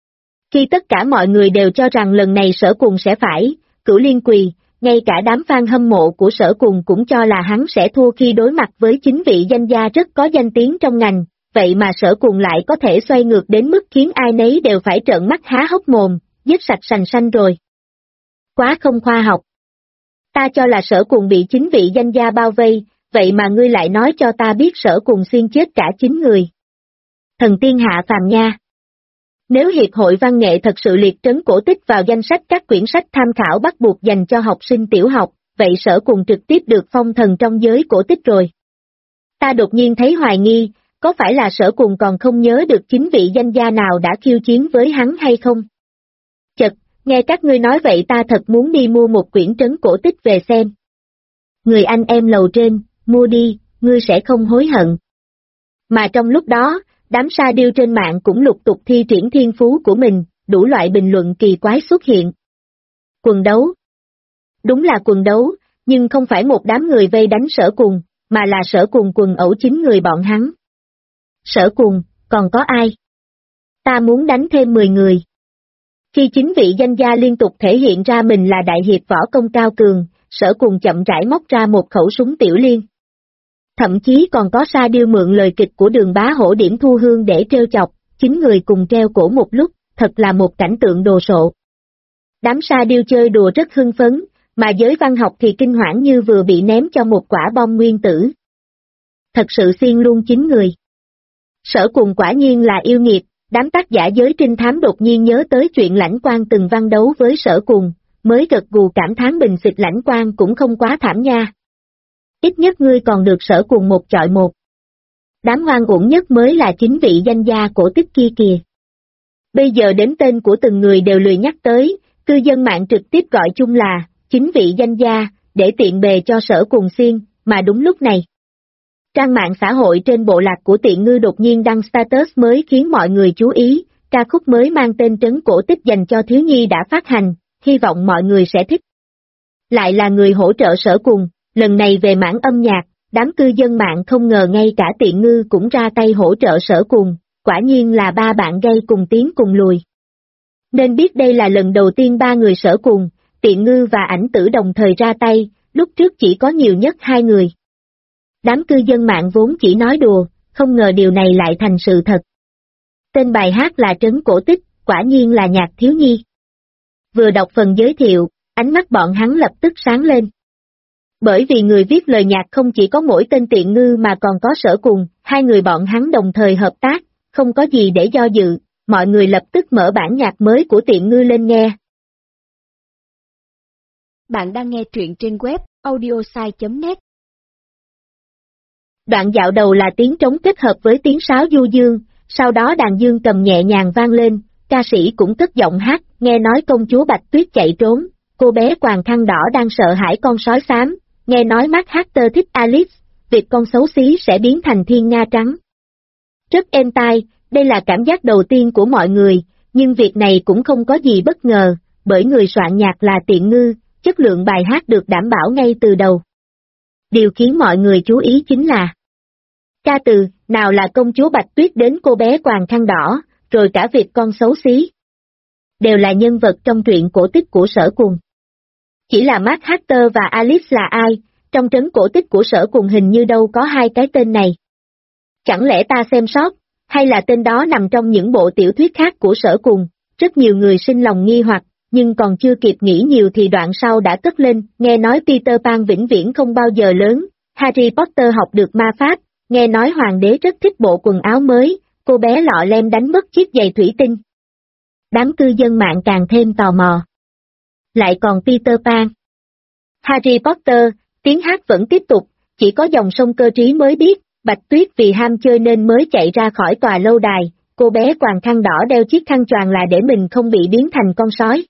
Khi tất cả mọi người đều cho rằng lần này Sở Cùng sẽ phải, Cửu Liên quỳ, ngay cả đám fan hâm mộ của Sở Cùng cũng cho là hắn sẽ thua khi đối mặt với 9 vị danh gia rất có danh tiếng trong ngành, vậy mà Sở Cùng lại có thể xoay ngược đến mức khiến ai nấy đều phải trợn mắt há hốc mồm, giết sạch sành sanh rồi. Quá không khoa học. Ta cho là Sở Cùng bị 9 vị danh gia bao vây, vậy mà ngươi lại nói cho ta biết Sở Cùng xuyên chết cả 9 người. Thần tiên hạ phàm nha. Nếu Hiệp hội Văn nghệ thật sự liệt trấn cổ tích vào danh sách các quyển sách tham khảo bắt buộc dành cho học sinh tiểu học, vậy Sở Cùng trực tiếp được phong thần trong giới cổ tích rồi. Ta đột nhiên thấy hoài nghi, có phải là Sở Cùng còn không nhớ được 9 vị danh gia nào đã khiêu chiến với hắn hay không? Chật, nghe các ngươi nói vậy ta thật muốn đi mua một quyển trấn cổ tích về xem. Người anh em lầu trên, mua đi, ngươi sẽ không hối hận. Mà trong lúc đó, đám sa điêu trên mạng cũng lục tục thi triển thiên phú của mình, đủ loại bình luận kỳ quái xuất hiện. Quần đấu. Đúng là quần đấu, nhưng không phải một đám người vây đánh Sở Cùng, mà là Sở Cùng quần ẩu 9 người bọn hắn. Sở Cùng, còn có ai? Ta muốn đánh thêm 10 người. Khi 9 vị danh gia liên tục thể hiện ra mình là đại hiệp võ công cao cường, Sở Cùng chậm rãi móc ra một khẩu súng tiểu liên. Thậm chí còn có sa điêu mượn lời kịch của Đường Bá Hổ điểm thu hương để trêu chọc, 9 người cùng treo cổ một lúc, thật là một cảnh tượng đồ sộ. Đám sa điêu chơi đùa rất hưng phấn, mà giới văn học thì kinh hoảng như vừa bị ném cho một quả bom nguyên tử. Thật sự xiên luôn 9 người. Sở Cùng quả nhiên là yêu nghiệt, đám tác giả giới trinh thám đột nhiên nhớ tới chuyện Lãnh Quang từng văn đấu với Sở Cùng, mới gật gù cảm thán bình xịt Lãnh Quang cũng không quá thảm nha. Ít nhất ngươi còn được Sở Cùng một chọi một. Đám hoang uổng nhất mới là 9 vị danh gia cổ tích kia kìa. Bây giờ đến tên của từng người đều lười nhắc tới, cư dân mạng trực tiếp gọi chung là 9 vị danh gia, để tiện bề cho Sở Cùng xiên, mà đúng lúc này. Trang mạng xã hội trên bộ lạc của Tiện Ngư đột nhiên đăng status mới khiến mọi người chú ý, ca khúc mới mang tên trấn cổ tích dành cho thiếu nhi đã phát hành, hy vọng mọi người sẽ thích. Lại là người hỗ trợ Sở Cùng, Lần này về mảng âm nhạc, đám cư dân mạng không ngờ ngay cả Tiện Ngư cũng ra tay hỗ trợ Sở Cuồng, quả nhiên là ba bạn gây cùng tiến cùng lùi. Nên biết đây là lần đầu tiên ba người Sở Cuồng, Tiện Ngư và Ảnh Tử đồng thời ra tay, lúc trước chỉ có nhiều nhất hai người. Đám cư dân mạng vốn chỉ nói đùa, không ngờ điều này lại thành sự thật. Tên bài hát là Trấn Cổ Tích, quả nhiên là nhạc thiếu nhi. Vừa đọc phần giới thiệu, ánh mắt bọn hắn lập tức sáng lên. Bởi vì người viết lời nhạc không chỉ có mỗi tên Tiện Ngư mà còn có Sở Cuồng, hai người bọn hắn đồng thời hợp tác, không có gì để do dự, mọi người lập tức mở bản nhạc mới của Tiện Ngư lên nghe. Bạn đang nghe truyện trên web audiosai.net. Đoạn dạo đầu là tiếng trống kết hợp với tiếng sáo du dương, sau đó đàn dương cầm nhẹ nhàng vang lên, ca sĩ cũng cất giọng hát, nghe nói công chúa Bạch Tuyết chạy trốn, cô bé quàng khăn đỏ đang sợ hãi con sói xám, nghe nói Mark Carter thích Alice, việc con xấu xí sẽ biến thành thiên nga trắng. Rất êm tai, đây là cảm giác đầu tiên của mọi người, nhưng việc này cũng không có gì bất ngờ, bởi người soạn nhạc là Tiện Ngư, chất lượng bài hát được đảm bảo ngay từ đầu. Điều khiến mọi người chú ý chính là ca từ, nào là công chúa Bạch Tuyết đến cô bé quàng khăn đỏ, rồi cả việc con xấu xí. Đều là nhân vật trong truyện cổ tích của Sở Cuồng. Chỉ là Mark Carter và Alice là ai, trong trấn cổ tích của Sở Cuồng hình như đâu có hai cái tên này. Chẳng lẽ ta xem sót, hay là tên đó nằm trong những bộ tiểu thuyết khác của Sở Cuồng? Rất nhiều người sinh lòng nghi hoặc, nhưng còn chưa kịp nghĩ nhiều thì đoạn sau đã cất lên, nghe nói Peter Pan vĩnh viễn không bao giờ lớn, Harry Potter học được ma pháp, nghe nói hoàng đế rất thích bộ quần áo mới, cô bé lọ lem đánh mất chiếc giày thủy tinh. Đám cư dân mạng càng thêm tò mò. Lại còn Peter Pan. Harry Potter, tiếng hát vẫn tiếp tục, chỉ có dòng sông Cơ Trí mới biết, Bạch Tuyết vì ham chơi nên mới chạy ra khỏi tòa lâu đài, cô bé quàng khăn đỏ đeo chiếc khăn choàng là để mình không bị biến thành con sói.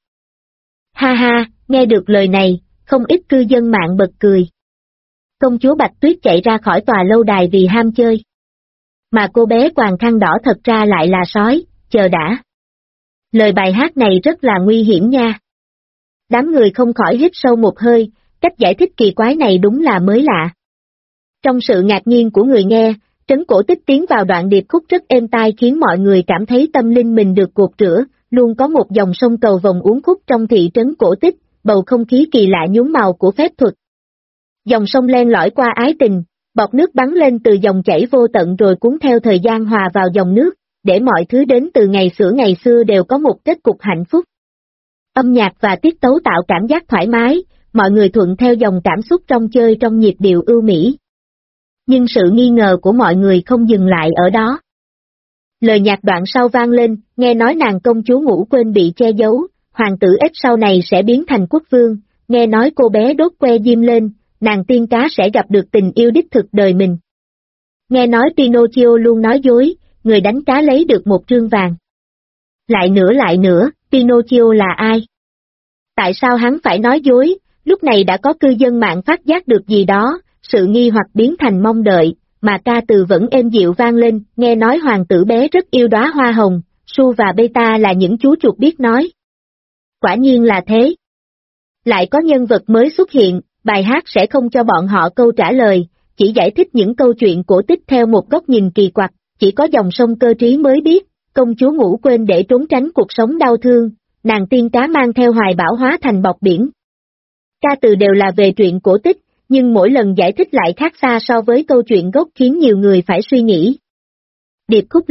Ha ha, nghe được lời này, không ít cư dân mạng bật cười. Công chúa Bạch Tuyết chạy ra khỏi tòa lâu đài vì ham chơi. Mà cô bé quàng khăn đỏ thật ra lại là sói, chờ đã. Lời bài hát này rất là nguy hiểm nha. Đám người không khỏi hít sâu một hơi, cách giải thích kỳ quái này đúng là mới lạ. Trong sự ngạc nhiên của người nghe, trấn cổ tích tiến vào đoạn điệp khúc rất êm tai khiến mọi người cảm thấy tâm linh mình được gột rửa, luôn có một dòng sông cầu vồng uốn khúc trong thị trấn cổ tích, bầu không khí kỳ lạ nhuốm màu của phép thuật. Dòng sông len lỏi qua ái tình, bọt nước bắn lên từ dòng chảy vô tận rồi cuốn theo thời gian hòa vào dòng nước, để mọi thứ đến từ ngày xưa đều có một kết cục hạnh phúc. Âm nhạc và tiết tấu tạo cảm giác thoải mái, mọi người thuận theo dòng cảm xúc trong chơi trong nhịp điệu ưu mỹ. Nhưng sự nghi ngờ của mọi người không dừng lại ở đó. Lời nhạc đoạn sau vang lên, nghe nói nàng công chúa ngủ quên bị che giấu, hoàng tử ếch sau này sẽ biến thành quốc vương, nghe nói cô bé đốt que diêm lên, nàng tiên cá sẽ gặp được tình yêu đích thực đời mình. Nghe nói Pinocchio luôn nói dối, người đánh cá lấy được một trương vàng. Lại nữa, Pinocchio là ai? Tại sao hắn phải nói dối? Lúc này đã có cư dân mạng phát giác được gì đó, sự nghi hoặc biến thành mong đợi, mà ca từ vẫn êm dịu vang lên, nghe nói hoàng tử bé rất yêu đóa hoa hồng, Su và Beta là những chú chuột biết nói. Quả nhiên là thế. Lại có nhân vật mới xuất hiện, bài hát sẽ không cho bọn họ câu trả lời, chỉ giải thích những câu chuyện cổ tích theo một góc nhìn kỳ quặc, chỉ có dòng sông Cơ Trí mới biết, công chúa ngủ quên để trốn tránh cuộc sống đau thương, nàng tiên cá mang theo hoài bão hóa thành bọt biển. Ca từ đều là về truyện cổ tích, nhưng mỗi lần giải thích lại khác xa so với câu chuyện gốc khiến nhiều người phải suy nghĩ. Điệp khúc